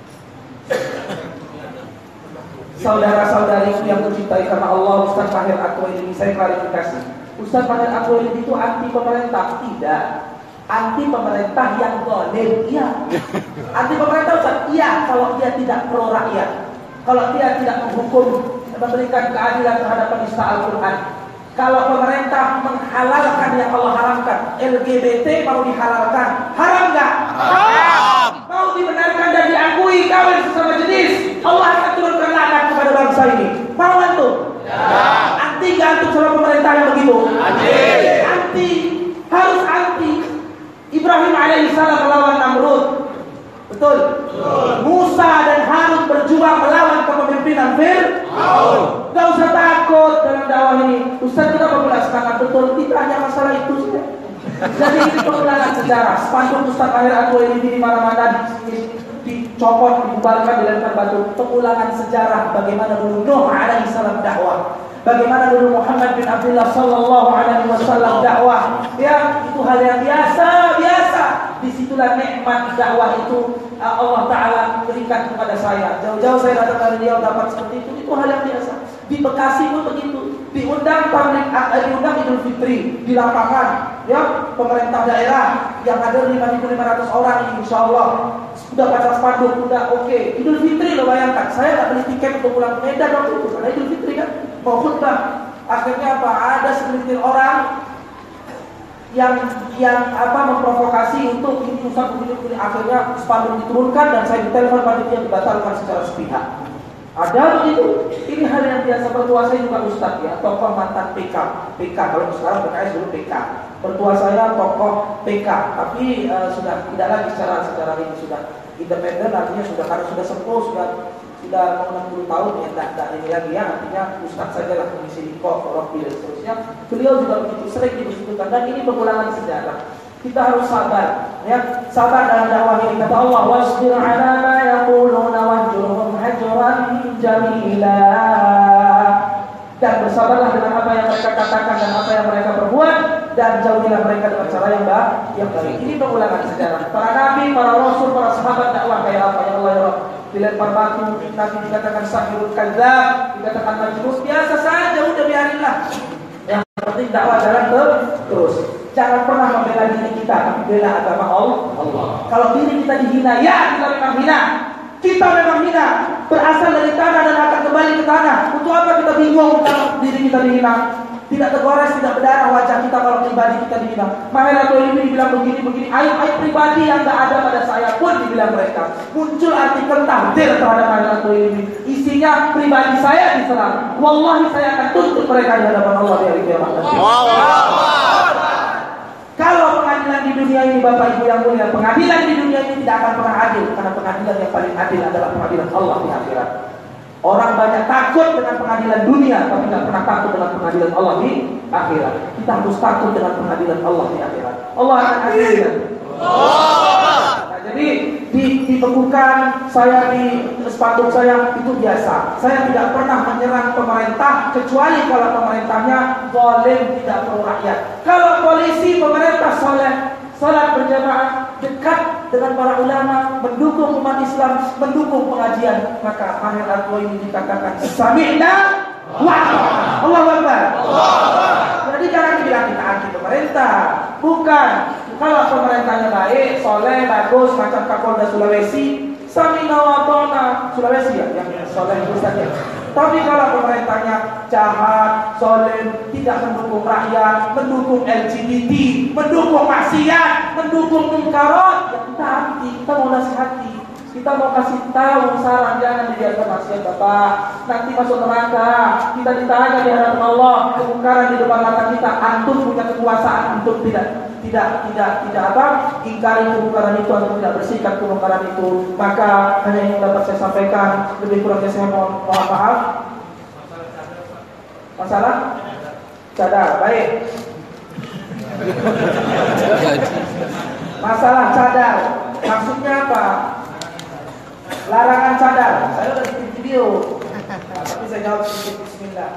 Saudara-saudariku yang mencintai karena Allah, Ustaz Fahir Aqwaili, saya klarifikasi. Ustaz Fahir Aqwaili itu anti pemerintah? Tidak. Anti pemerintah yang zalim, iya. Anti pemerintah Ustaz? Iya, kalau dia tidak pro rakyat. Kalau dia tidak menghukum, memberikan keadilan terhadap penista Al-Quran. Kalau pemerintah menghalalkan yang Allah haramkan, LGBT mau dihalalkan, haram nggak? Haram. Mau dibenarkan dan diakui kawin sesama jenis, Allah akan turunkan laknat kepada bangsa ini. Mau antum? Ya. Anti nggak antum sama pemerintah yang begitu? Anti. Harus anti. Ibrahim alaihissalam melawan Namrud. Betul? Musa dan Harun berjuang melawan kepemimpinan Fir'aun. Gak usah takut dalam dakwah ini. Ustaz, kita pemuda semangat betul. Tidak hanya masalah itu saja. Jadi ini pengulangan sejarah. Spanduk Ustaz Fahir Aqwaili di mana-mana dicopot, dibubarkan, dilempar batu. Pengulangan sejarah bagaimana dulu Nuh alaihissalam dakwah. Bagaimana dulu Muhammad bin Abdullah sallallahu alaihi wasallam dakwah. Ya, itu hal yang biasa. Disitulah nikmat dakwah itu Allah Ta'ala berikan kepada saya. Jauh-jauh saya datang dari Riau dapat seperti itu hal yang biasa. Di Bekasi pun begitu. Diundang Idul Fitri di lapangan. Ya, pemerintah daerah yang ada 5.500 orang ini, insya Allah sudah pasang spanduk, sudah oke. Idul Fitri lo bayangkan, saya nggak beli tiket untuk pulang ke Medan waktu itu karena Idul Fitri kan mau khutbah. Akhirnya apa? Ada segelintir orang yang memprovokasi untuk ini Ustaz begini. Akhirnya spanduk diturunkan dan saya ditelepon panitia dibatalkan secara sepihak. Ada begitu. Ini hal yang biasa. Bertua saya juga Ustaz ya, tokoh mantan PK kalau sekarang PKS dulu PK. Bertua saya tokoh PK, tapi sudah tidak lagi secara ini, sudah independen, artinya sudah karena sudah sepuh, sudah mau 60 tahun ya, tidak ini lagi ya, artinya Ustaz saja lah komisi Diko, Rocky dan seterusnya. Beliau juga begitu sering disebutkan dan ini pengulangan sejarah. Kita harus sabar, ya, sabar dalam dakwah ini. Kata Allah, wasbir 'ala ma yaquluna wahjurhum hajran jamila. Dan bersabarlah dengan apa yang mereka katakan dan apa yang mereka perbuat, dan jauhilah mereka dengan cara yang baik. Ini pengulangan sejarah. Para nabi, para rasul, para sahabat dakwah kayak apa yang Allah ya Rabb. Dilempar batu, Nabi dikatakan sahirul kadzab, dikatakan majnun, biasa saja, udah biarinlah. Yang penting dakwah jalan terus. Jangan pernah membela diri kita, tapi bela agama Allah. Kalau diri kita dihina, ya kita memang hina. Kita memang hina, berasal dari tanah dan akan kembali ke tanah. Untuk apa kita bingung kalau diri kita dihina? Tidak tergores, tidak berdarah wajah kita kalau pribadi kita dihina. Mahir Aqwaili dibilang begini. Aib pribadi yang tidak ada pada saya pun dibilang mereka. Muncul artikel tahdir terhadap Mahir Aqwaili. Isinya pribadi saya diserang. Wallahi saya akan tuntut mereka di hadapan Allah di hari kiamat. Kalau pengadilan di dunia ini Bapak Ibu yang mulia, pengadilan di dunia ini tidak akan pernah adil, karena pengadilan yang paling adil adalah pengadilan Allah di akhirat. Orang banyak takut dengan pengadilan dunia, tapi tidak pernah takut dengan pengadilan Allah di akhirat. Kita harus takut dengan pengadilan Allah di akhirat. Allah akan adil. Nah, jadi dibekukan saya di spanduk saya itu biasa. Saya tidak pernah menyerang pemerintah kecuali kalau pemerintahnya zalim, tidak pro rakyat. Kalau polisi pemerintah soleh, salat berjamaah, dekat dengan para ulama, mendukung umat Islam, mendukung pengajian, maka Mahir Aqwaili dikatakan sami'na wa ata'na. Allahu Akbar. Jadi jangan dibilang kita anti pemerintah. Bukan. Kalau pemerintahnya baik, soleh, bagus, macam Kapolda Sulawesi, sami'na wa ata'na. Sulawesi ya, yang soleh itu saja. Tapi kalau pemerintahnya jahat, zalim, tidak mendukung rakyat, mendukung LGBT, mendukung maksiat, mendukung munkarat, ya kita anti, kita mau nasihati, kita mau kasih tahu saran, jangan dibiarkan maksiat Bapak, nanti masuk neraka, kita ditanya di hadapan Allah, kemungkaran di depan mata kita, antum punya kekuasaan untuk tidak ingkari kemungkaran itu atau tidak bersihkan kemungkaran itu. Maka hanya yang dapat saya sampaikan, lebih kurangnya saya mohon maaf. Masalah cadar, baik. Masalah cadar, maksudnya apa? Larangan cadar. Saya udah bikin video, tapi saya jawab sedikit. Bismillah.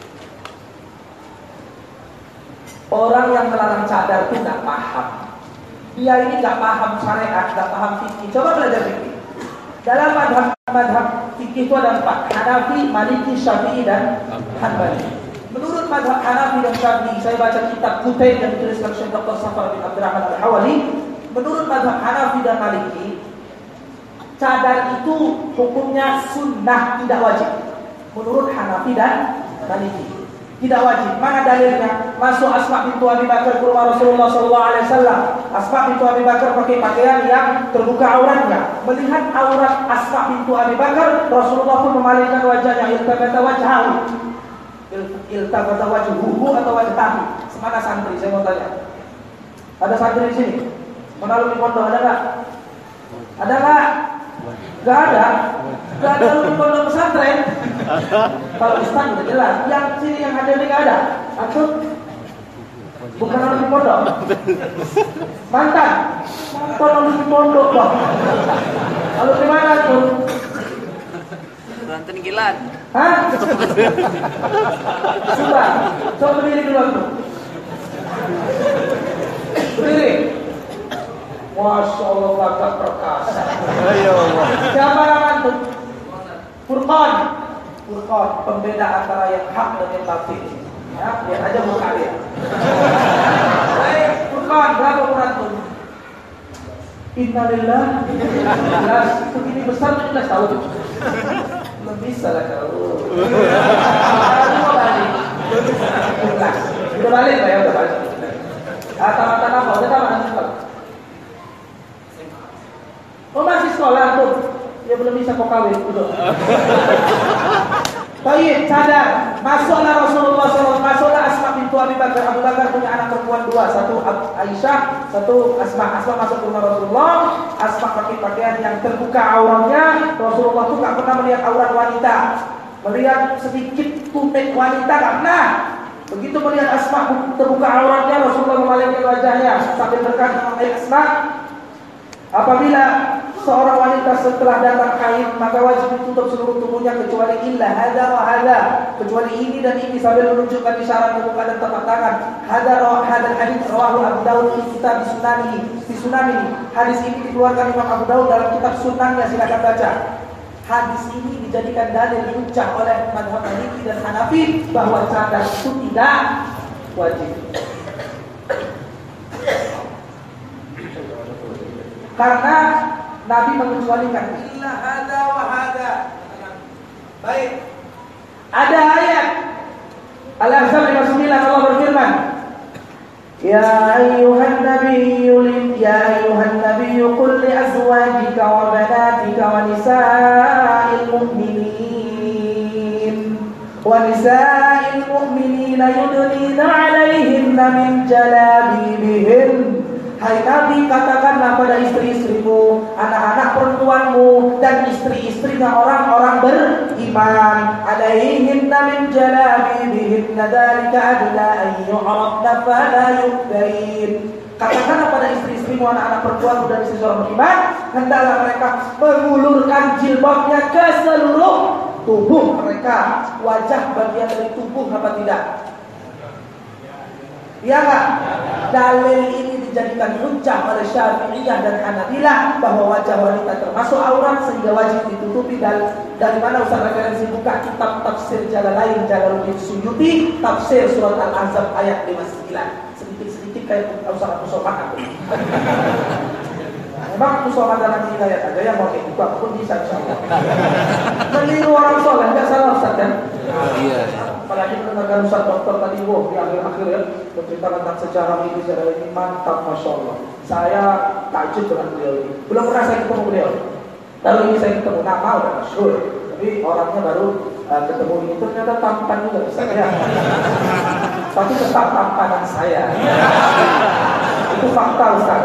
Orang yang melarang cadar itu tidak paham. dia ini nggak paham syariat, nggak paham fikih. Coba belajar fikih. Dalam madhab fikih itu ada 4: Hanafi, Maliki, Syafi'i, dan Hanbali. Menurut madhab Hanafi dan Syafi'i, saya baca kitab Qutaib yang dituliskan Syekh Dr. Safar bin Abdurrahman Al-Hawali. Menurut madhab Hanafi dan Maliki, cadar itu hukumnya sunnah, tidak wajib. Menurut Hanafi dan Maliki, tidak wajib. Mana dalilnya? Masuk Asma bintu Abi Bakar ke rumah Rasulullah SAW. Asma bintu Abi Bakar pakai pakaian yang terbuka auratnya. Melihat aurat Asma bintu Abi Bakar, Rasulullah pun memalingkan wajahnya. Iltabata wajhahu, iltabata wajhuhu atau wajhahu. Semana santri? Saya mau tanya. Ada santri di sini? Melalui pondok ada nggak? Ada nggak? Nggak ada. Nggak ada di pondok pesantren. Kalau Ustaz udah jelas. Yang sini yang ada ini nggak ada. Atau bukan orang di pondok. Mantan orang di pondok kok. Lalu di mana tuh? Banten Gilan. Hah? Sudah. Coba berdiri dulu tuh. Berdiri. Masya Allah, bakat perkasa. Siapa nama itu? Furqan. Furqan, pembeda antara yang hak dan yang batil. Ya, lihat aja muka dia. Baik, Furqan, berapa ukuran itu? Innalillah. Jelas, begini besar 17 tahun. Belum bisa lah kalau. Mau balik. Udah balik lah ya, udah balik. Tamat apa? Udah tamat sekolah. Oh masih sekolah tuh, dia belum bisa kok kawin, betul. Baik, cadar. Masuklah Rasulullah SAW, masuklah Asma bintu Abi Bakar. Abu Bakar punya anak perempuan 2, satu Aisyah, satu Asma. Asma masuk ke rumah Rasulullah. Asma pakai pakaian yang terbuka auratnya. Rasulullah tuh nggak pernah melihat aurat wanita, melihat sedikit tumit wanita nggak pernah. Begitu melihat Asma terbuka auratnya, Rasulullah memalingkan wajahnya sambil berkata, Asma, apabila seorang wanita setelah datang haid, maka wajib ditutup seluruh tubuhnya kecuali illa hada wa hada, kecuali ini dan ini, sambil menunjukkan isyarat muka dan telapak tangan. Hada hadis rawahu Abu Daud di kitab Sunani. Hadis ini dikeluarkan Imam Abu Daud dalam kitab Sunannya, silakan baca. Hadis ini dijadikan dalil hujjah oleh mazhab Maliki dan Hanafi bahwa cadar itu tidak wajib. Karena Nabi mengecualikan illa hada wa hada. Baik. Ada ayat Al-Ahzab 59, Allah berfirman, Ya ayyuhan nabiyyu qul li azwajika wa banatika wa nisa'il mu'minina yudnina 'alaihinna min jalabibihin. Hai Nabi, katakanlah pada istri-istrimu, anak-anak perempuanmu, dan istri-istrinya orang-orang beriman, alaihinna min jalabibihinna dzalika adla an yu'rafna fala yu'dain. Katakanlah pada istri-istrimu, anak-anak perempuanmu, dan istri orang beriman, hendaklah mereka mengulurkan jilbabnya ke seluruh tubuh mereka. Wajah bagian dari tubuh apa tidak? Ya enggak? Dalil ini dijadikan hujjah oleh Syafi'iyah dan Hanabilah bahwa wajah wanita termasuk aurat sehingga wajib ditutupi. Dari mana Ustaz referensi? Buka kitab tafsir Jalalain Jalaluddin Suyuti, tafsir surat Al-Ahzab ayat 59. Sedikit-sedikit kayak Ustaz Abu Somad aku. Memang Abu Somad dan Nabi Hidayat aja yang mau buka pun bisa insyaallah. Meniru orang soleh enggak salah Ustaz kan? Iya. Apalagi mendengarkan Ustaz Dokter tadi, di akhir-akhir ya, bercerita tentang sejarah ini mantap, Masya Allah. Saya takjub dengan beliau ini. Belum pernah saya ketemu beliau. Lalu ini saya ketemu, nama udah masyhur, tapi orangnya baru ketemu ini, ternyata tampan juga Ustaz ya. Tapi tetap tampanan saya. Itu fakta Ustaz.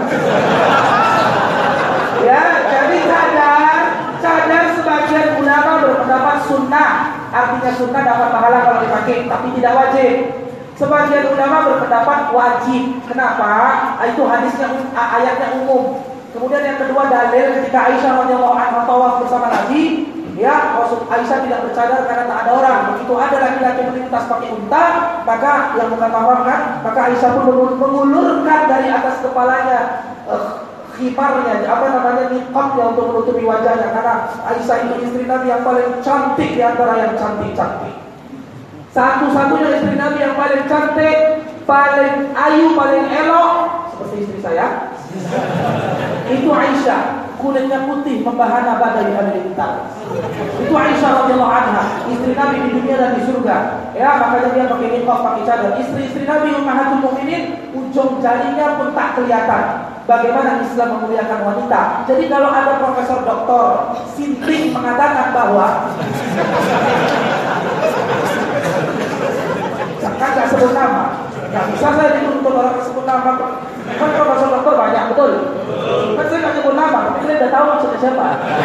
Ya, jadi cadar sebagian ulama berpendapat sunnah. Artinya sunnah dapat pahala kalau dipakai, tapi tidak wajib. Sebagian ulama berpendapat wajib. Kenapa? Itu hadisnya, ayatnya umum. Kemudian yang kedua dalil ketika Aisyah radhiyallahu anha tawaf bersama Nabi, Ya, Rasul Aisyah tidak bercadar karena tak ada orang. Begitu ada laki-laki melintas pakai unta, maka yang bukan mahram kan, maka Aisyah pun mengulurkan dari atas kepalanya khimarnya, apa namanya, niqabnya untuk menutupi wajahnya, karena Aisyah itu istri Nabi yang paling cantik di antara yang cantik-cantik. Satu-satunya istri Nabi yang paling cantik, paling ayu, paling elok, seperti istri saya, itu Aisyah. Kulitnya putih, membahana badai ahli kitab. Itu Aisyah radhiyallahu anha, istri Nabi di dunia dan di surga. Ya, makanya dia pakai niqab, pakai cadar. Istri-istri Nabi Ummahatul Mukminin, ujung jarinya pun tak kelihatan. Bagaimana Islam memuliakan wanita. Jadi kalau ada profesor doktor Sinting mengatakan bahwa kan gak sebut nama, gak bisa saya dituntut orang sebut nama. Kan profesor doktor banyak, betul? Kan saya gak sebut nama, tapi saya udah tahu maksudnya siapa.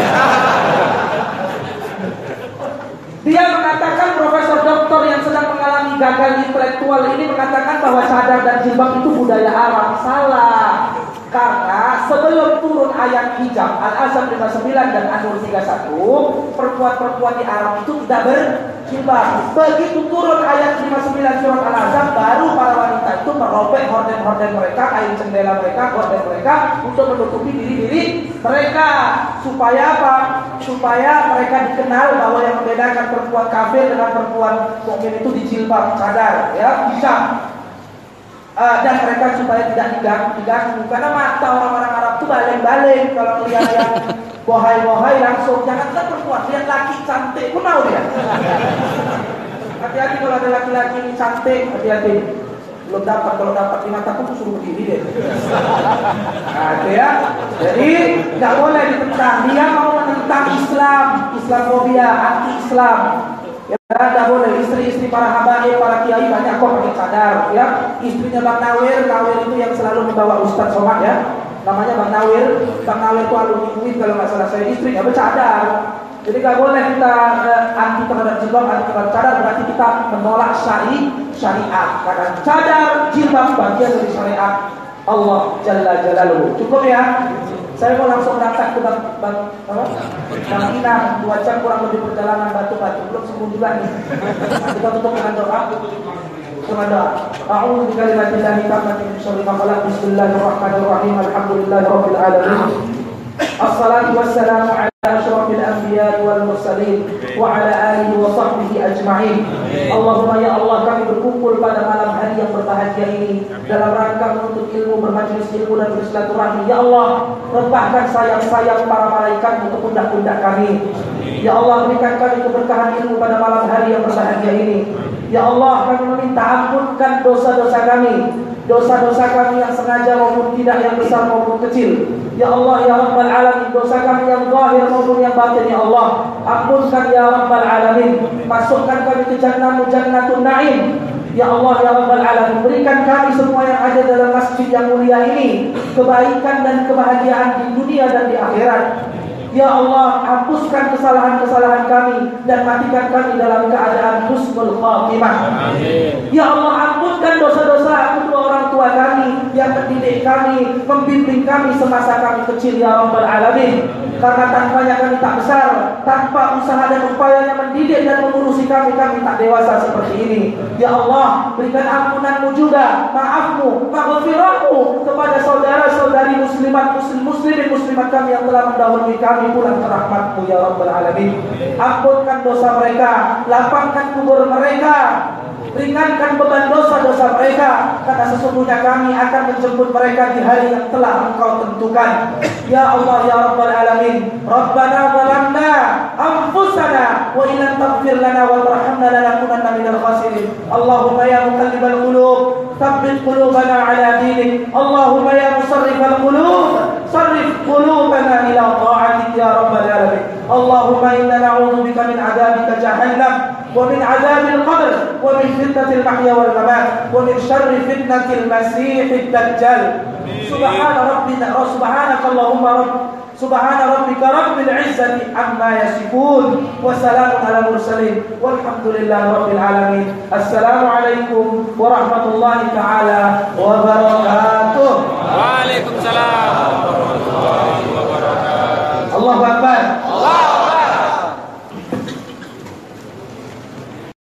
Dia mengatakan, profesor doktor yang sedang mengalami gagal intelektual ini mengatakan bahwa cadar dan jilbab itu budaya Arab. Salah. Karena sebelum turun ayat hijab Al-Azab 59 dan An-Nur 31, perempuan-perempuan di Arab itu tidak berjilbab. Begitu turun ayat 59 surat Al-Azab, baru para wanita itu merobek horden-horden mereka, kain jendela mereka, horden mereka, untuk menutupi diri-diri mereka. Supaya apa? Supaya mereka dikenal bahwa yang membedakan perempuan kafir dengan perempuan mukmin itu dijilbab, cadar, ya, hijab. Dan mereka supaya tidak diganggu, karena mata orang-orang Arab itu baling-baling kalau melihat yang bohai-bohai langsung. Jangankan perempuan, lihat laki cantik pun mau dia. Hati-hati kalau ada laki-laki ini cantik, hati-hati. Belum dapat, kalau dapat di mataku tuh suruh berdiri deh. Nah, itu ya. Jadi nggak boleh ditentang. Dia mau menentang Islam, Islamofobia, anti-Islam. Ya, tidak boleh. Istri-istri para habaib, para kiai banyak kok pakai cadar. Ya, istrinya Bang Nawir itu yang selalu membawa Ustaz Somad ya. Namanya Bang Nawir. Bang Nawir itu alumni UIN kalau nggak salah saya. Istrinya bercadar. Jadi nggak boleh kita anti terhadap jilbab, anti terhadap cadar. Berarti kita menolak syariat. Karena cadar, jilbab bagian dari syariat Allah Jalla Jalaluhu. Cukup ya. Saya mau langsung berangkat ke Bang Inang, 2 jam kurang lebih perjalanan batu-batu, belum sembuh juga nih. Kita tutup dengan doa. Dengan doa. A'udzu bikalimatillahi tammati min syarri ma khalaq. Bismillahirrahmanirrahim. Alhamdulillahirabbil alamin. Assalatu wassalamu ala asyrafil anbiya'i wal mursalin wa ala alihi wa sahbihi ajma'in. Allahumma ya Allah, kami berkumpul pada malam hari yang berbahagia ini dalam rangka menuntut ilmu, bermajlis ilmu dan bersilaturahmi. Ya Allah, rempahkan sayap-sayap para malaikat untuk pundak-pundak kami. Ya Allah, berikan kami keberkahan ilmu pada malam hari yang berbahagia ini. Ya Allah, kami meminta ampunkan dosa-dosa kami, dosa-dosa kami yang sengaja maupun tidak, yang besar maupun kecil. Ya Allah, ya Rabbal Alamin, dosa kami yang zahir maupun yang batin, ya Allah, ampunkan ya Rabbal Alamin. Masukkan kami ke Jannatun Na'im. Ya Allah, ya Rabbal Alamin, berikan kami semua yang ada dalam masjid yang mulia ini kebaikan dan kebahagiaan di dunia dan di akhirat. Ya Allah, hapuskan kesalahan-kesalahan kami dan matikan kami dalam keadaan husnul khatimah. Ya Allah, ampunkan dosa-dosa kedua orang tua kami yang mendidik kami, membimbing kami semasa kami kecil, ya Rabbal Alamin. Karena tanpanya kami tak besar, tanpa usaha dan upayanya mendidik dan mengurusi kami tak dewasa seperti ini. Ya Allah, berikan ampunanmu juga, maafmu, maghfirahmu kepada saudara-saudari muslimat, muslimin muslimat kami yang telah mendahului kami pulang ke rahmatmu, ya Rabbal Alamin. Ampunkan dosa mereka, lapangkan kubur mereka, ringankan beban dosa-dosa mereka, karena sesungguhnya kami akan menjemput mereka di hari yang telah Engkau tentukan. Ya Allah, ya Rabbal Alamin, Rabbana zalamna anfusana wa illam taghfir lana wa tarhamna lanakunanna minal khasirin. Allahumma ya muqallibal qulub, tsabbit qulubana ala dinik. Allahumma ya musarrifal qulub, sarrif qulubana ila ta'atik ya Rabbal Alamin. Allahumma inna na'udzu bika min 'adzabika jahannam wa min 'adzabil qabr wa min fitnatil mahya wal mamat wa min syarri fitnatil masiihid dajjal. Subhana rabbika rabbil izzati amma yasifun wa salamun ala mursalin walhamdulillahi rabbil alamin. Assalamualaikum warahmatullahi taala wabarakatuh. Waalaikumsalam warahmatullahi wabarakatuh. Allahu akbar.